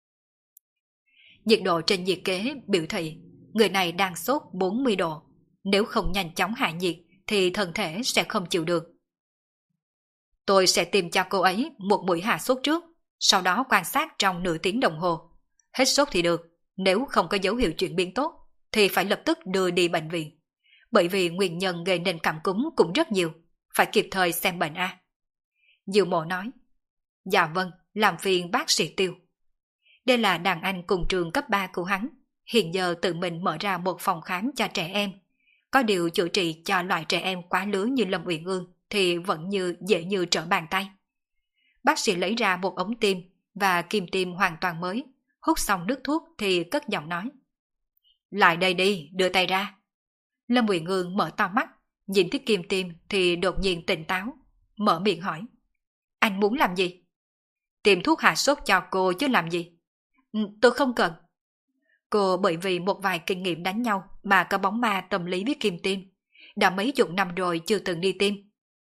Nhiệt độ trên nhiệt kế biểu thị người này đang sốt 40 độ. Nếu không nhanh chóng hạ nhiệt thì thân thể sẽ không chịu được. Tôi sẽ tìm cho cô ấy một mũi hạ sốt trước, sau đó quan sát trong nửa tiếng đồng hồ. Hết sốt thì được, nếu không có dấu hiệu chuyển biến tốt thì phải lập tức đưa đi bệnh viện. Bởi vì nguyên nhân gây nên cảm cúm cũng rất nhiều, phải kịp thời xem bệnh a. Diệu Mộ nói. Dạ vâng, làm phiền bác sĩ Tiêu. Đây là đàn anh cùng trường cấp 3 của hắn, hiện giờ tự mình mở ra một phòng khám cho trẻ em. Có điều chữa trị cho loại trẻ em quá lứa như Lâm Uyển Ương thì vẫn dễ như trở bàn tay. Bác sĩ lấy ra một ống tim và kim tim hoàn toàn mới, hút xong nước thuốc thì cất giọng nói. Lại đây đi, đưa tay ra. Lâm Uyển Ương mở to mắt, nhìn thấy kim tim thì đột nhiên tỉnh táo, mở miệng hỏi. Anh muốn làm gì? Tìm thuốc hạ sốt cho cô chứ làm gì? Tôi không cần. Cô bởi vì một vài kinh nghiệm đánh nhau mà có bóng ma tâm lý với kim tim. Đã mấy chục năm rồi chưa từng đi tiêm.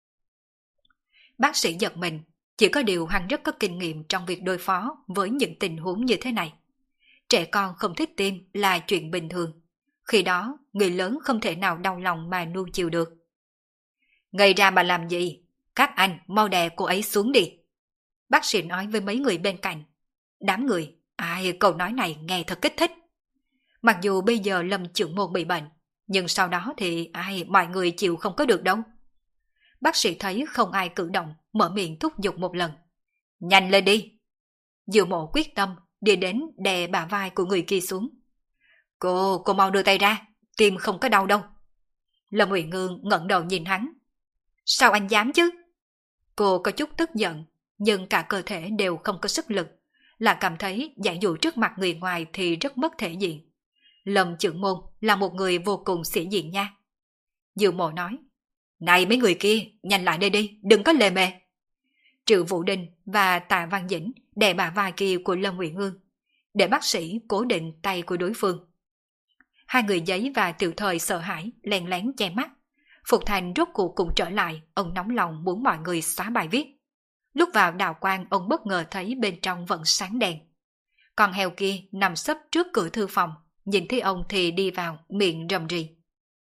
Bác sĩ giật mình, chỉ có điều hắn rất có kinh nghiệm trong việc đối phó với những tình huống như thế này. Trẻ con không thích tiêm là chuyện bình thường. Khi đó, người lớn không thể nào đau lòng mà nuông chiều được. Ngây ra mà làm gì? Các anh mau đè cô ấy xuống đi. Bác sĩ nói với mấy người bên cạnh. Đám người, câu nói này nghe thật kích thích. Mặc dù bây giờ Lâm trưởng môn bị bệnh, nhưng sau đó thì mọi người chịu không có được đâu. Bác sĩ thấy không ai cử động, mở miệng thúc giục một lần. Nhanh lên đi. Diệu Mộ quyết tâm đi đến đè bả vai của người kia xuống. Cô mau đưa tay ra, tim không có đau đâu. Lâm Uyển Ương ngẩng đầu nhìn hắn. Sao anh dám chứ? Cô có chút tức giận, nhưng cả cơ thể đều không có sức lực, là cảm thấy giải dụ trước mặt người ngoài thì rất mất thể diện. Lâm trưởng môn là một người vô cùng sĩ diện nha. Diệu Mộ nói. Này mấy người kia, nhanh lại đây đi, đừng có lề mề. Triệu Vũ Đình và Tạ Văn Dĩnh đè bả vai kia của Lâm Uyển Ương, để bác sĩ cố định tay của đối phương. Hai người Giấy và Tiểu Thời sợ hãi, lén lén che mắt. Phục Thành rốt cuộc cũng trở lại, ông nóng lòng muốn mọi người xóa bài viết. Lúc vào đào quang, ông bất ngờ thấy bên trong vẫn sáng đèn. Con heo kia nằm sấp trước cửa thư phòng, nhìn thấy ông thì đi vào, miệng rầm rì.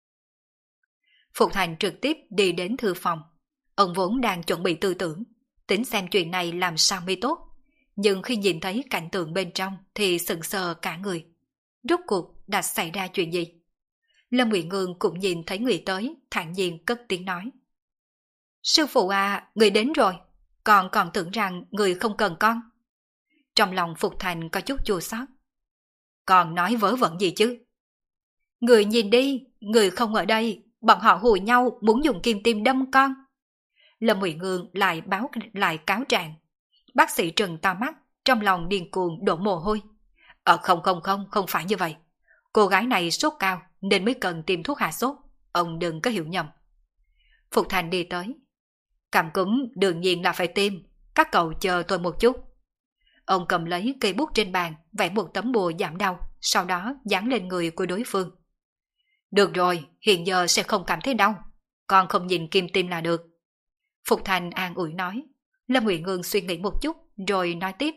Phục Thành trực tiếp đi đến thư phòng. Ông vốn đang chuẩn bị tư tưởng, tính xem chuyện này làm sao mới tốt. Nhưng khi nhìn thấy cảnh tượng bên trong thì sững sờ cả người. Rốt cuộc đã xảy ra chuyện gì? Lâm Uyển Ương cũng nhìn thấy người tới, thản nhiên cất tiếng nói. Sư phụ à, người đến rồi. Con còn tưởng rằng người không cần con. Trong lòng Phục Thành có chút chua xót. Con nói vớ vẩn gì chứ? Người nhìn đi, người không ở đây, bọn họ hùa nhau muốn dùng kim tiêm đâm con. Lâm Uyển Ương lại cáo trạng. Bác sĩ trừng to mắt, trong lòng điên cuồng đổ mồ hôi. Không phải như vậy. Cô gái này sốt cao nên mới cần tiêm thuốc hạ sốt. Ông đừng có hiểu nhầm. Phục Thành đi tới. Cảm cúm đương nhiên là phải tiêm. Các cậu chờ tôi một chút. Ông cầm lấy cây bút trên bàn, vẽ một tấm bùa giảm đau, sau đó dán lên người của đối phương. Được rồi, hiện giờ sẽ không cảm thấy đau. Con không nhìn kim tiêm là được. Phục Thành an ủi nói. Lâm Uyển Ương suy nghĩ một chút, rồi nói tiếp.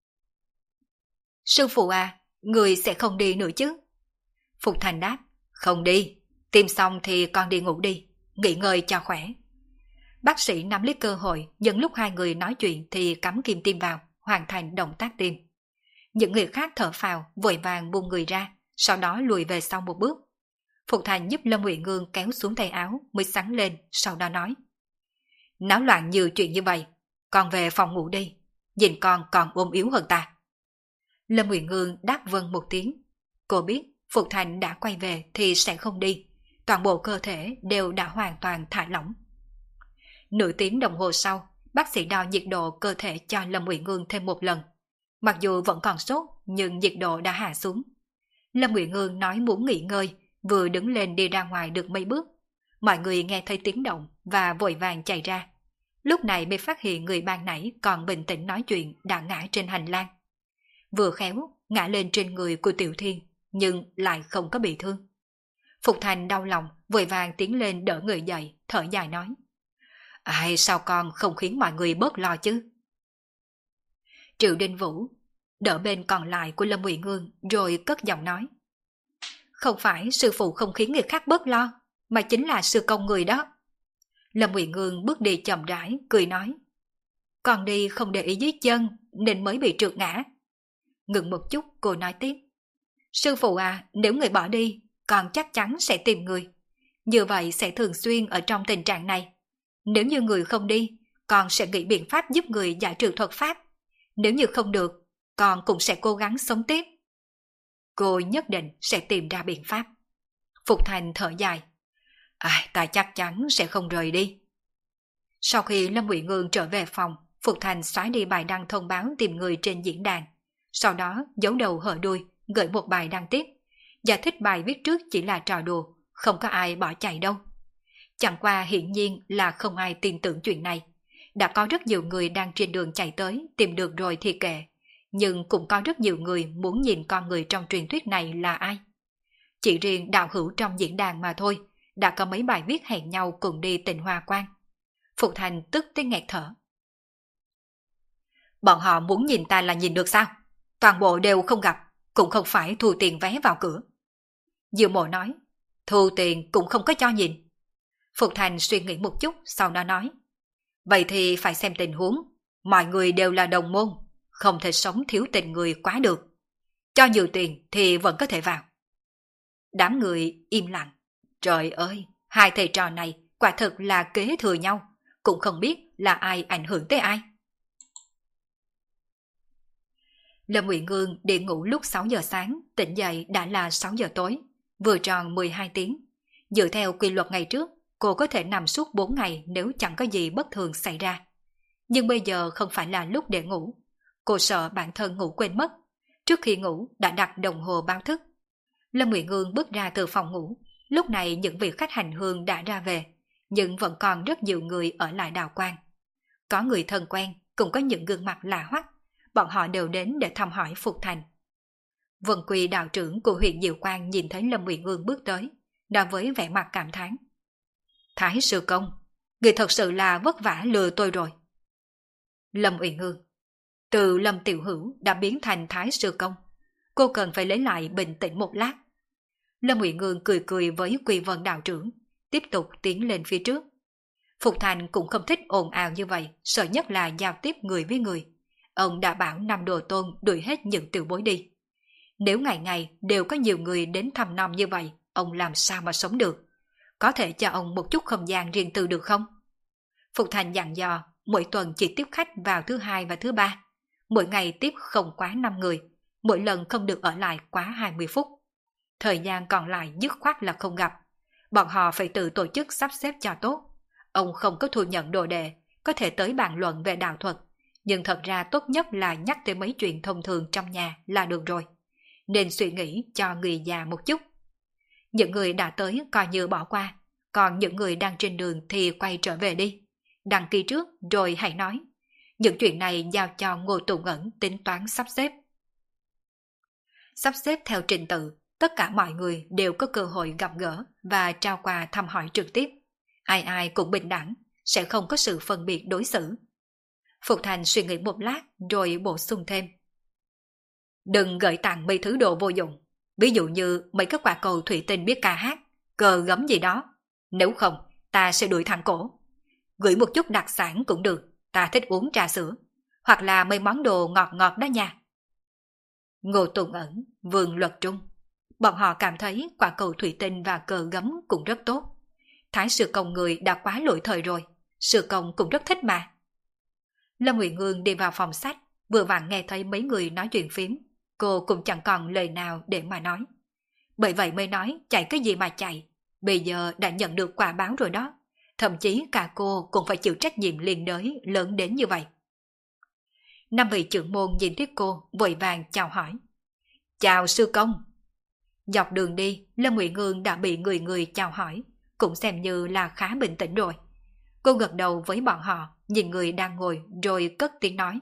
Sư phụ à, người sẽ không đi nữa chứ? Phục Thành đáp. Không đi, tiêm xong thì con đi ngủ đi, nghỉ ngơi cho khỏe. Bác sĩ nắm lấy cơ hội, nhân lúc hai người nói chuyện thì cắm kim tiêm vào, hoàn thành động tác tiêm. Những người khác thở phào, vội vàng buông người ra, sau đó lùi về sau một bước. Phục Thành giúp Lâm Uyển Ương kéo xuống tay áo mới sáng lên, sau đó nói. Náo loạn nhiều chuyện như vậy, con về phòng ngủ đi, nhìn con còn ôm yếu hơn ta. Lâm Uyển Ương đáp vâng một tiếng. Cô biết Phục Thành đã quay về thì sẽ không đi, toàn bộ cơ thể đều đã hoàn toàn thả lỏng. Nửa tiếng đồng hồ sau, bác sĩ đo nhiệt độ cơ thể cho Lâm Uyển Ương thêm một lần. Mặc dù vẫn còn sốt, nhưng nhiệt độ đã hạ xuống. Lâm Uyển Ương nói muốn nghỉ ngơi, vừa đứng lên đi ra ngoài được mấy bước. Mọi người nghe thấy tiếng động và vội vàng chạy ra. Lúc này mới phát hiện người ban nãy còn bình tĩnh nói chuyện đã ngã trên hành lang. Vừa khéo, ngã lên trên người của Tiểu Thiên, nhưng lại không có bị thương. Phục Thành đau lòng, vội vàng tiến lên đỡ người dậy, thở dài nói. Sao con không khiến mọi người bớt lo chứ? Triệu Đinh Vũ đỡ bên còn lại của Lâm Uyển Ương rồi cất giọng nói. Không phải sư phụ không khiến người khác bớt lo, mà chính là sư công người đó. Lâm Uyển Ương bước đi chậm rãi, cười nói. Con đi không để ý dưới chân nên mới bị trượt ngã. Ngừng một chút cô nói tiếp. Sư phụ à, nếu người bỏ đi, con chắc chắn sẽ tìm người. Như vậy sẽ thường xuyên ở trong tình trạng này. Nếu như người không đi, con sẽ nghĩ biện pháp giúp người giải trừ thuật pháp. Nếu như không được, con cũng sẽ cố gắng sống tiếp. Cô nhất định sẽ tìm ra biện pháp. Phục Thành thở dài. Ta chắc chắn sẽ không rời đi. Sau khi Lâm Ngụy Ngương trở về phòng, Phục Thành xóa đi bài đăng thông báo tìm người trên diễn đàn. Sau đó giấu đầu hở đuôi, gửi một bài đăng tiếp. Giải thích bài viết trước chỉ là trò đùa, không có ai bỏ chạy đâu. Chẳng qua hiển nhiên là không ai tin tưởng chuyện này. Đã có rất nhiều người đang trên đường chạy tới, tìm được rồi thì kệ. Nhưng cũng có rất nhiều người muốn nhìn con người trong truyền thuyết này là ai. Chỉ riêng đạo hữu trong diễn đàn mà thôi, đã có mấy bài viết hẹn nhau cùng đi Tịnh Hoa Quan. Phục Thành tức tới nghẹt thở. Bọn họ muốn nhìn ta là nhìn được sao? Toàn bộ đều không gặp, cũng không phải thu tiền vé vào cửa. Diệu Mộ nói, thu tiền cũng không có cho nhìn. Phục Thành suy nghĩ một chút, sau đó nói, vậy thì phải xem tình huống, mọi người đều là đồng môn, không thể sống thiếu tình người quá được. Cho nhiều tiền thì vẫn có thể vào. Đám người im lặng. Trời ơi, hai thầy trò này quả thực là kế thừa nhau, cũng không biết là ai ảnh hưởng tới ai. Lâm Ngụy Ngương đi ngủ lúc 6 giờ sáng, tỉnh dậy đã là 6 giờ tối, vừa tròn 12 tiếng. Dựa theo quy luật ngày trước, cô có thể nằm suốt 4 ngày nếu chẳng có gì bất thường xảy ra. Nhưng bây giờ không phải là lúc để ngủ. Cô sợ bản thân ngủ quên mất. Trước khi ngủ đã đặt đồng hồ báo thức. Lâm Ngụy Ngương bước ra từ phòng ngủ. Lúc này những vị khách hành hương đã ra về, nhưng vẫn còn rất nhiều người ở lại Đào Quang. Có người thân quen, cũng có những gương mặt lạ hoắc. Bọn họ đều đến để thăm hỏi Phục Thành. Vân Quy đạo trưởng của huyện Diệu Quang nhìn thấy Lâm Ngụy Ngương bước tới, nói với vẻ mặt cảm thán. Thái sư công, người thật sự là vất vả lừa tôi rồi. Lâm Ngụy Ngương, từ Lâm Tiểu Hữu đã biến thành Thái sư công. Cô cần phải lấy lại bình tĩnh một lát. Lâm Ngụy Ngương cười cười với Quy Vân đạo trưởng, tiếp tục tiến lên phía trước. Phục Thành cũng không thích ồn ào như vậy, sợ nhất là giao tiếp người với người. Ông đã bảo Năm Đồ Tôn đuổi hết những tiểu bối đi. Nếu ngày ngày đều có nhiều người đến thăm nom như vậy, ông làm sao mà sống được? Có thể cho ông một chút không gian riêng tư được không? Phục Thành dặn dò, mỗi tuần chỉ tiếp khách vào thứ Hai và thứ Ba. Mỗi ngày tiếp không quá 5 người, mỗi lần không được ở lại quá 20 phút. Thời gian còn lại dứt khoát là không gặp. Bọn họ phải tự tổ chức sắp xếp cho tốt. Ông không có thu nhận đồ đệ, có thể tới bàn luận về đạo thuật. Nhưng thật ra tốt nhất là nhắc tới mấy chuyện thông thường trong nhà là được rồi. Nên suy nghĩ cho người già một chút. Những người đã tới coi như bỏ qua, còn những người đang trên đường thì quay trở về đi. Đăng ký trước rồi hãy nói. Những chuyện này giao cho Ngô Tùng Ẩn tính toán sắp xếp. Sắp xếp theo trình tự, tất cả mọi người đều có cơ hội gặp gỡ và trao quà thăm hỏi trực tiếp. Ai ai cũng bình đẳng, sẽ không có sự phân biệt đối xử. Phục Thành suy nghĩ một lát rồi bổ sung thêm. Đừng gửi tặng mấy thứ đồ vô dụng, ví dụ như mấy cái quả cầu thủy tinh biết ca hát, cờ gấm gì đó. Nếu không, ta sẽ đuổi thẳng cổ. Gửi một chút đặc sản cũng được, ta thích uống trà sữa. Hoặc là mấy món đồ ngọt ngọt đó nha. Ngô Tùng Ẩn, Vương Luật Trung. Bọn họ cảm thấy quả cầu thủy tinh và cờ gấm cũng rất tốt. Thái sư công người đã quá lỗi thời rồi, sư công cũng rất thích mà. Lâm Ngụy Ngương đi vào phòng sách, vừa vặn nghe thấy mấy người nói chuyện phím. Cô cũng chẳng còn lời nào để mà nói. Bởi vậy mới nói chạy cái gì mà chạy. Bây giờ đã nhận được quả báo rồi đó. Thậm chí cả cô cũng phải chịu trách nhiệm liên đới lớn đến như vậy. Năm vị trưởng môn nhìn thấy cô vội vàng chào hỏi. Chào sư công. Dọc đường đi, Lâm Ngụy Ngương đã bị người người chào hỏi, cũng xem như là khá bình tĩnh rồi. Cô gật đầu với bọn họ, nhìn người đang ngồi rồi cất tiếng nói.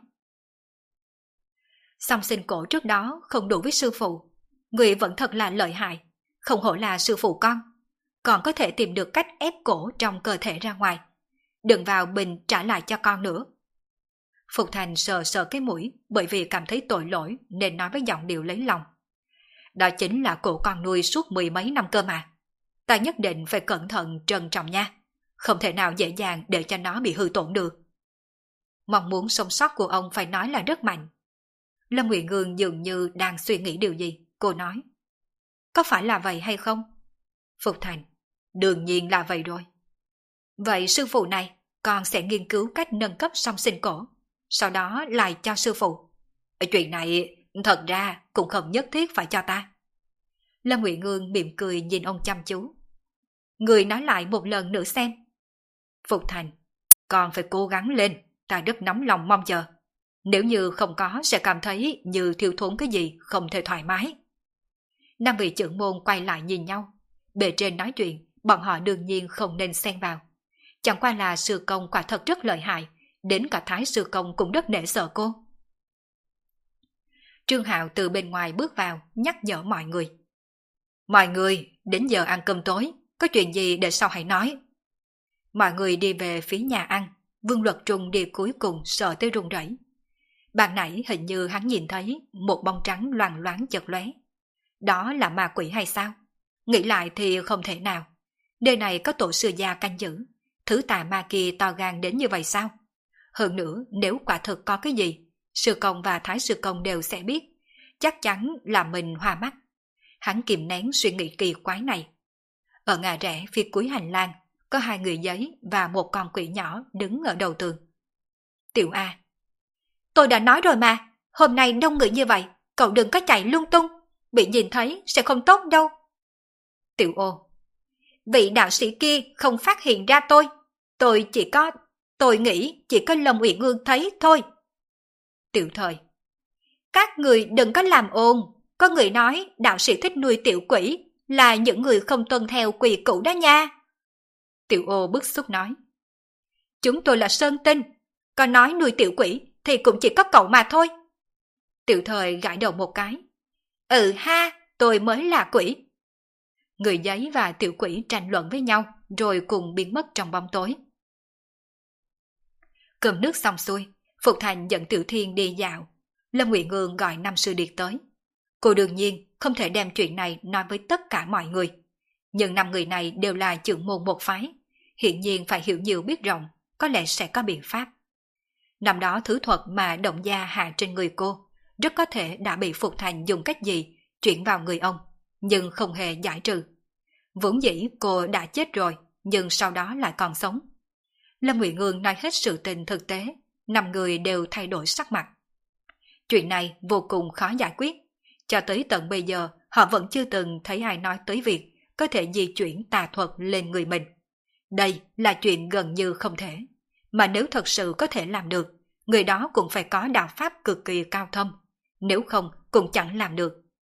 Song sinh cổ trước đó không đủ với sư phụ. Người vẫn thật là lợi hại, không hổ là sư phụ con. Còn có thể tìm được cách ép cổ trong cơ thể ra ngoài. Đừng vào bình trả lại cho con nữa. Phục Thành sờ sờ cái mũi, bởi vì cảm thấy tội lỗi nên nói với giọng điệu lấy lòng. Đó chính là cổ con nuôi suốt 10 mấy năm cơ mà. Ta nhất định phải cẩn thận trân trọng nha. Không thể nào dễ dàng để cho nó bị hư tổn được. Mong muốn sống sót của ông phải nói là rất mạnh. Lâm Ngụy Ngương dường như đang suy nghĩ điều gì. Cô nói. Có phải là vậy hay không? Phục Thành. Đương nhiên là vậy rồi. Vậy sư phụ này, con sẽ nghiên cứu cách nâng cấp song sinh cổ. sau đó lại cho sư phụ. Chuyện này thật ra cũng không nhất thiết phải cho ta. Lâm Ngụy Ngương mỉm cười nhìn ông chăm chú. Người nói lại một lần nữa xem. Phục Thành, còn phải cố gắng lên, ta rất nóng lòng mong chờ. Nếu như không có sẽ cảm thấy như thiếu thốn cái gì không thể thoải mái. Năm vị trưởng môn quay lại nhìn nhau. Bề trên nói chuyện, bọn họ đương nhiên không nên xen vào. Chẳng qua là sư công quả thật rất lợi hại, đến cả Thái sư công cũng rất nể sợ cô. Trương Hạo từ bên ngoài bước vào, nhắc nhở mọi người. Mọi người, đến giờ ăn cơm tối, có chuyện gì để sau hãy nói. Mọi người đi về phía nhà ăn, Vương Luật Trung đi cuối cùng sợ tới run rẩy. Ban nãy hình như hắn nhìn thấy một bóng trắng loang loáng chật lóe. Đó là ma quỷ hay sao? Nghĩ lại thì không thể nào. Nơi này có tổ sư gia canh giữ, thứ tà ma kia to gan đến như vậy sao? Hơn nữa, nếu quả thực có cái gì, sư công và thái sư công đều sẽ biết. Chắc chắn là mình hoa mắt. Hắn kìm nén suy nghĩ kỳ quái này. Ở ngã rẽ phía cuối hành lang, có hai người giấy và một con quỷ nhỏ đứng ở đầu tường. Tiểu A. Tôi đã nói rồi mà, hôm nay đông người như vậy, cậu đừng có chạy lung tung, bị nhìn thấy sẽ không tốt đâu. Tiểu Ô. Vị đạo sĩ kia không phát hiện ra tôi nghĩ chỉ có Lâm Uyển Ương thấy thôi. Tiểu Thời. Các người đừng có làm ồn, có người nói đạo sĩ thích nuôi tiểu quỷ là những người không tuân theo quy củ đó nha. Tiểu Ô bức xúc nói. Chúng tôi là Sơn Tinh, còn nói nuôi tiểu quỷ thì cũng chỉ có cậu mà thôi. Tiểu Thời gãi đầu một cái. Ừ ha, tôi mới là quỷ. Người giấy và tiểu quỷ tranh luận với nhau rồi cùng biến mất trong bóng tối. Cơm nước xong xuôi, Phục Thành dẫn Tiểu Thiên đi dạo. Lâm Ngụy Ngương gọi năm sư điệt tới. Cô đương nhiên không thể đem chuyện này nói với tất cả mọi người. Nhưng 5 người này đều là trưởng môn một phái. Hiện nhiên phải hiểu nhiều biết rộng, có lẽ sẽ có biện pháp. Năm đó thứ thuật mà động gia hạ trên người cô, rất có thể đã bị Phục Thành dùng cách gì chuyển vào người ông, nhưng không hề giải trừ. Vốn dĩ cô đã chết rồi, nhưng sau đó lại còn sống. Lâm Ngụy Ngương nói hết sự tình thực tế, 5 người đều thay đổi sắc mặt. Chuyện này vô cùng khó giải quyết. Cho tới tận bây giờ, họ vẫn chưa từng thấy ai nói tới việc có thể di chuyển tà thuật lên người mình. Đây là chuyện gần như không thể. Mà nếu thật sự có thể làm được, người đó cũng phải có đạo pháp cực kỳ cao thâm. Nếu không, cũng chẳng làm được.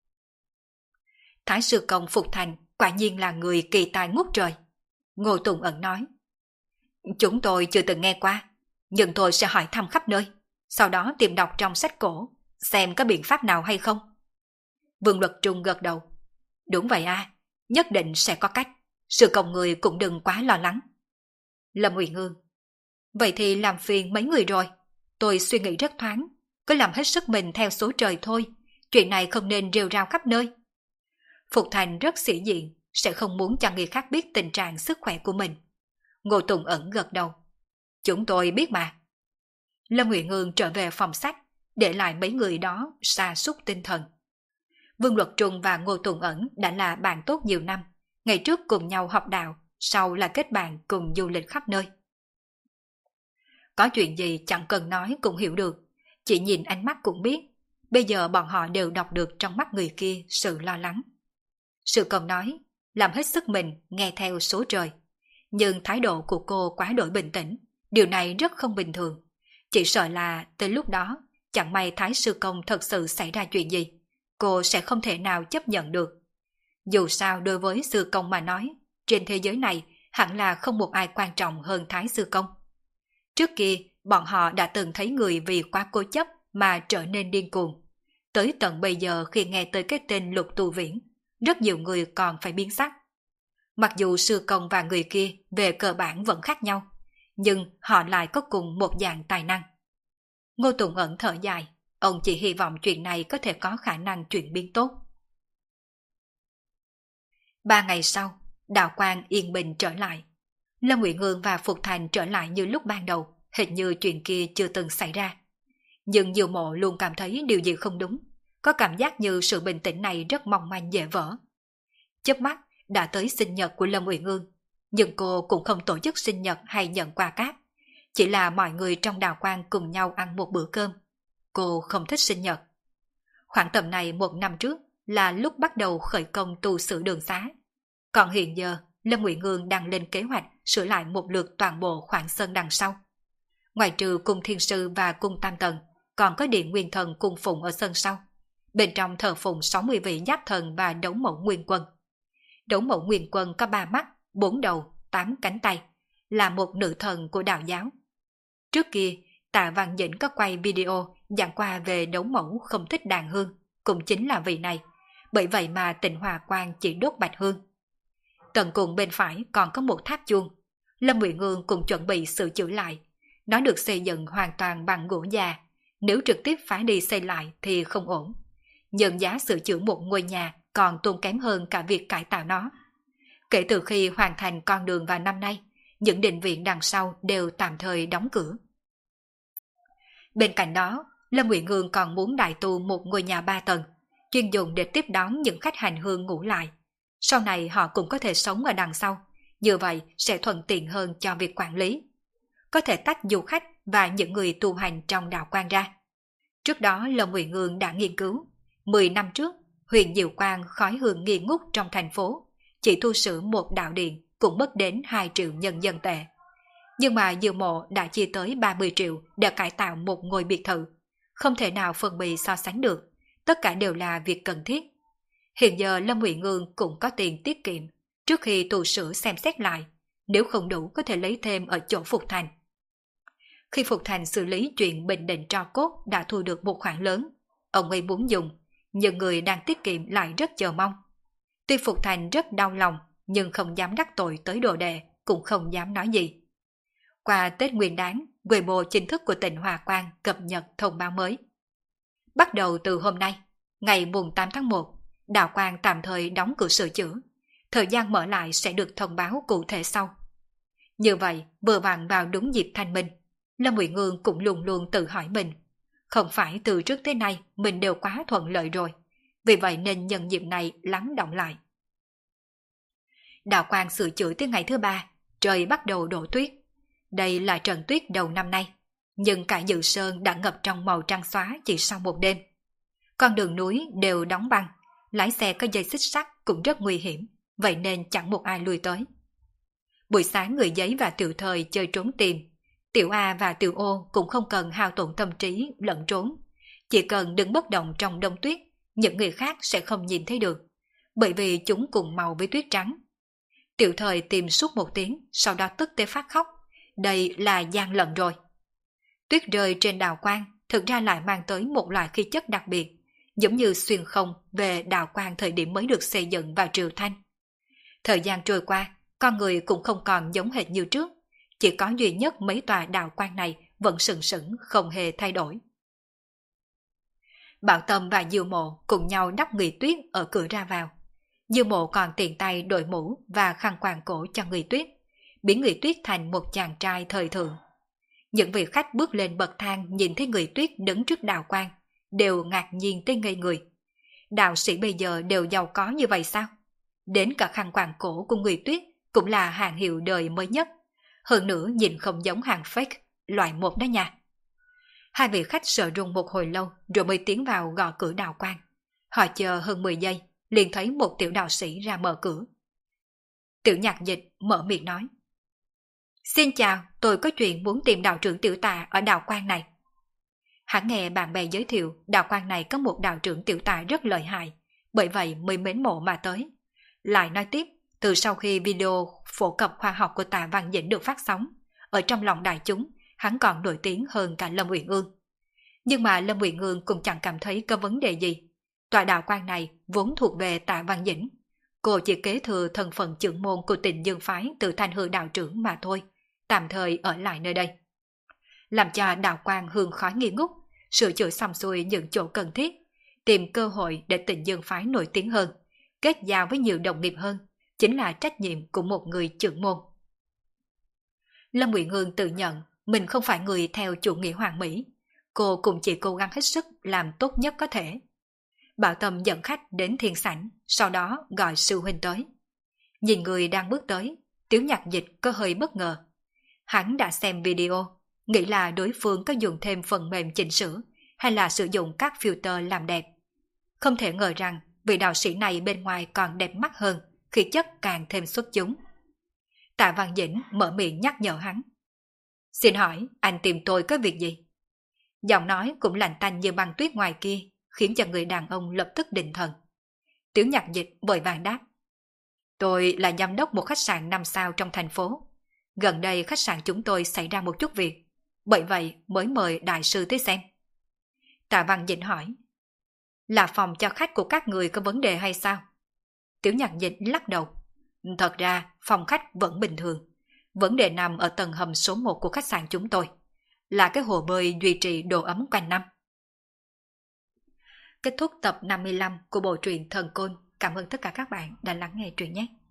Thái sư công Phục Thành quả nhiên là người kỳ tài ngút trời. Ngô Tùng Ẩn nói. Chúng tôi chưa từng nghe qua, nhưng tôi sẽ hỏi thăm khắp nơi, sau đó tìm đọc trong sách cổ, xem có biện pháp nào hay không. Vương Luật Trung gật đầu. Đúng vậy à, nhất định sẽ có cách, sư công người cũng đừng quá lo lắng. Lâm Uyển Ương. Vậy thì làm phiền mấy người rồi, tôi suy nghĩ rất thoáng, cứ làm hết sức mình theo số trời thôi, chuyện này không nên rêu rao khắp nơi. Phục Thành rất sĩ diện, sẽ không muốn cho người khác biết tình trạng sức khỏe của mình. Ngô Tùng Ẩn gật đầu. Chúng tôi biết mà. Lâm Ngụy Ngương trở về phòng sách, để lại mấy người đó sa sút tinh thần. Vương Luật Trung và Ngô Tùng Ẩn đã là bạn tốt nhiều năm, ngày trước cùng nhau học đạo, sau là kết bạn cùng du lịch khắp nơi. Có chuyện gì chẳng cần nói cũng hiểu được, chỉ nhìn ánh mắt cũng biết, bây giờ bọn họ đều đọc được trong mắt người kia sự lo lắng. Sư công nói, làm hết sức mình nghe theo số trời, nhưng thái độ của cô quá đổi bình tĩnh, điều này rất không bình thường. Chỉ sợ là tới lúc đó, chẳng may Thái sư công thật sự xảy ra chuyện gì, cô sẽ không thể nào chấp nhận được. Dù sao đối với sư công mà nói, trên thế giới này hẳn là không một ai quan trọng hơn Thái sư công. Trước kia, bọn họ đã từng thấy người vì quá cố chấp mà trở nên điên cuồng. Tới tận bây giờ khi nghe tới cái tên Lục Tu Viễn, rất nhiều người còn phải biến sắc. Mặc dù sư công và người kia về cơ bản vẫn khác nhau, nhưng họ lại có cùng một dạng tài năng. Ngô Tùng Ẩn thở dài, ông chỉ hy vọng chuyện này có thể có khả năng chuyển biến tốt. 3 ngày sau, đạo quan yên bình trở lại. Lâm Ngụy Ngương và Phục Thành trở lại như lúc ban đầu, hệt như chuyện kia chưa từng xảy ra. Nhưng Diêu Mộ luôn cảm thấy điều gì không đúng, có cảm giác như sự bình tĩnh này rất mong manh dễ vỡ. Chớp mắt đã tới sinh nhật của Lâm Uyển Ương, nhưng cô cũng không tổ chức sinh nhật hay nhận quà cáp, chỉ là mọi người trong đạo quan cùng nhau ăn một bữa cơm. Cô không thích sinh nhật. Khoảng tầm này 1 năm trước là lúc bắt đầu khởi công tu sửa đường xá. Còn hiện giờ, Lâm Ngụy Ngương đang lên kế hoạch sửa lại một lượt toàn bộ khoảng sân đằng sau. Ngoài trừ cung thiên sư và cung tam tầng, còn có điện nguyên thần cung phụng ở sân sau. Bên trong thờ phụng 60 vị giáp thần và đấu mẫu nguyên quân. Đấu mẫu nguyên quân có 3 mắt, 4 đầu, 8 cánh tay, là một nữ thần của đạo giáo. Trước kia, Tạ Văn Dĩnh có quay video giảng qua về đấu mẫu không thích đàn hương, cũng chính là vị này. Bởi vậy mà Tịnh Hòa Quan chỉ đốt bạch hương. Tận cùng bên phải còn có một tháp chuông. Lâm Ngụy Ngương cũng chuẩn bị sửa chữa lại. Nó được xây dựng hoàn toàn bằng gỗ già. Nếu trực tiếp phá đi xây lại thì không ổn. Nhưng giá sửa chữa một ngôi nhà còn tốn kém hơn cả việc cải tạo nó. Kể từ khi hoàn thành con đường vào năm nay, những định viện đằng sau đều tạm thời đóng cửa. Bên cạnh đó, Lâm Ngụy Ngương còn muốn đại tu một ngôi nhà 3 tầng, chuyên dùng để tiếp đón những khách hành hương ngủ lại. Sau này họ cũng có thể sống ở đằng sau, như vậy sẽ thuận tiện hơn cho việc quản lý. Có thể tách du khách và những người tu hành trong đạo quan ra. Trước đó Lâm Ngụy Ngương đã nghiên cứu, 10 năm trước, huyện Diệu Quang khói hương nghi ngút trong thành phố, chỉ tu sửa một đạo điện cũng mất đến 2 triệu nhân dân tệ. Nhưng mà Diệu Mộ đã chia tới 30 triệu để cải tạo một ngôi biệt thự, không thể nào phân bì so sánh được, tất cả đều là việc cần thiết. Hiện giờ Lâm Ngụy Ngương cũng có tiền tiết kiệm, trước khi tu sửa xem xét lại, nếu không đủ có thể lấy thêm ở chỗ Phục Thành. Khi Phục Thành xử lý chuyện Bình Định tro cốt đã thu được một khoản lớn, ông ấy muốn dùng, nhưng người đang tiết kiệm lại rất chờ mong. Tuy Phục Thành rất đau lòng, nhưng không dám đắc tội tới đồ đệ, cũng không dám nói gì. Qua Tết Nguyên Đán, Weibo chính thức của Tịnh Hòa Quan cập nhật thông báo mới. Bắt đầu từ hôm nay, ngày mùng 8 tháng 1, đạo quan tạm thời đóng cửa sửa chữa. Thời gian mở lại sẽ được thông báo cụ thể sau. Như vậy, vừa vặn vào đúng dịp thanh minh, Lâm Ngụy Ngương cũng luôn luôn tự hỏi mình. Không phải từ trước tới nay mình đều quá thuận lợi rồi, vì vậy nên nhân dịp này lắng động lại. Đạo quan sửa chữa tới ngày thứ 3, trời bắt đầu đổ tuyết. Đây là trận tuyết đầu năm nay, nhưng cả Dự Sơn đã ngập trong màu trắng xóa chỉ sau một đêm. Con đường núi đều đóng băng, lái xe có dây xích sắt cũng rất nguy hiểm, vậy nên chẳng một ai lui tới. Buổi sáng người Giấy và Tiểu Thời chơi trốn tìm, Tiểu A và Tiểu Ô cũng không cần hao tổn tâm trí lẫn trốn, chỉ cần đứng bất động trong đông tuyết, những người khác sẽ không nhìn thấy được, bởi vì chúng cùng màu với tuyết trắng. Tiểu Thời tìm suốt 1 tiếng, sau đó tức tới phát khóc, đây là gian lận rồi. Tuyết rơi trên đạo quan thực ra lại mang tới một loại khí chất đặc biệt, giống như xuyên không về đạo quan thời điểm mới được xây dựng vào triều Thanh. Thời gian trôi qua, con người cũng không còn giống hệt như trước, chỉ có duy nhất mấy tòa đạo quan này vẫn sừng sững không hề thay đổi. Bảo Tâm và Diêu Mộ cùng nhau đắp người tuyết ở cửa ra vào. Diêu Mộ còn tiện tay đội mũ và khăn quàng cổ cho người tuyết, biến người tuyết thành một chàng trai thời thượng. Những vị khách bước lên bậc thang nhìn thấy người tuyết đứng trước đạo quan, đều ngạc nhiên tới ngây người. Đạo sĩ bây giờ đều giàu có như vậy sao? Đến cả khăn quàng cổ của người tuyết cũng là hàng hiệu đời mới nhất. Hơn nữa nhìn không giống hàng fake, loại 1 đó nha. Hai vị khách sợ run một hồi lâu rồi mới tiến vào gõ cửa đạo quan. Họ chờ hơn 10 giây, liền thấy một tiểu đạo sĩ ra mở cửa. Tiểu Nhạc Dịch mở miệng nói: "Xin chào, tôi có chuyện muốn tìm đạo trưởng Tiểu Tà ở đạo quan này." Hắn nghe bạn bè giới thiệu đạo quan này có một đạo trưởng Tiểu Tà rất lợi hại, bởi vậy mới mến mộ mà tới. Lại nói tiếp, từ sau khi video phổ cập khoa học của Tạ Văn Dĩnh được phát sóng, ở trong lòng đại chúng, hắn còn nổi tiếng hơn cả Lâm Uyển Ương. Nhưng mà Lâm Uyển Ương cũng chẳng cảm thấy có vấn đề gì. Tòa đạo quan này vốn thuộc về Tạ Văn Dĩnh. Cô chỉ kế thừa thân phận trưởng môn của Tịnh Dương phái từ Thanh Hư đạo trưởng mà thôi, tạm thời ở lại nơi đây. Làm cho đạo quan hương khói nghi ngút, sửa chữa xong xuôi những chỗ cần thiết, tìm cơ hội để Tịnh Dương phái nổi tiếng hơn, kết giao với nhiều đồng nghiệp hơn, chính là trách nhiệm của một người trưởng môn. Lâm Uyển Ương tự nhận mình không phải người theo chủ nghĩa hoàn mỹ, cô cũng chỉ cố gắng hết sức làm tốt nhất có thể. Bảo Tâm dẫn khách đến thiên sảnh, sau đó gọi sư huynh tới. Nhìn người đang bước tới, Tiểu Nhạc Dịch có hơi bất ngờ. Hắn đã xem video, nghĩ là đối phương có dùng thêm phần mềm chỉnh sửa hay là sử dụng các filter làm đẹp. Không thể ngờ rằng vị đạo sĩ này bên ngoài còn đẹp mắt hơn, khí chất càng thêm xuất chúng. Tạ Văn Dĩnh mở miệng nhắc nhở hắn. Xin hỏi, anh tìm tôi có việc gì? Giọng nói cũng lạnh tanh như băng tuyết ngoài kia, khiến cho người đàn ông lập tức định thần. Tiểu Nhạc Dịch vội vàng đáp. Tôi là giám đốc một khách sạn 5 sao trong thành phố. Gần đây khách sạn chúng tôi xảy ra một chút việc, bởi vậy mới mời đại sư tới xem. Tạ Văn Dĩnh hỏi. Là phòng cho khách của các người có vấn đề hay sao? Tiểu Nhạc Dịch lắc đầu. Thật ra phòng khách vẫn bình thường. Vấn đề nằm ở tầng hầm số 1 của khách sạn chúng tôi, là cái hồ bơi duy trì độ ấm quanh năm. Kết thúc tập 55 của bộ truyện Thần Côn. Cảm ơn tất cả các bạn đã lắng nghe truyện nhé.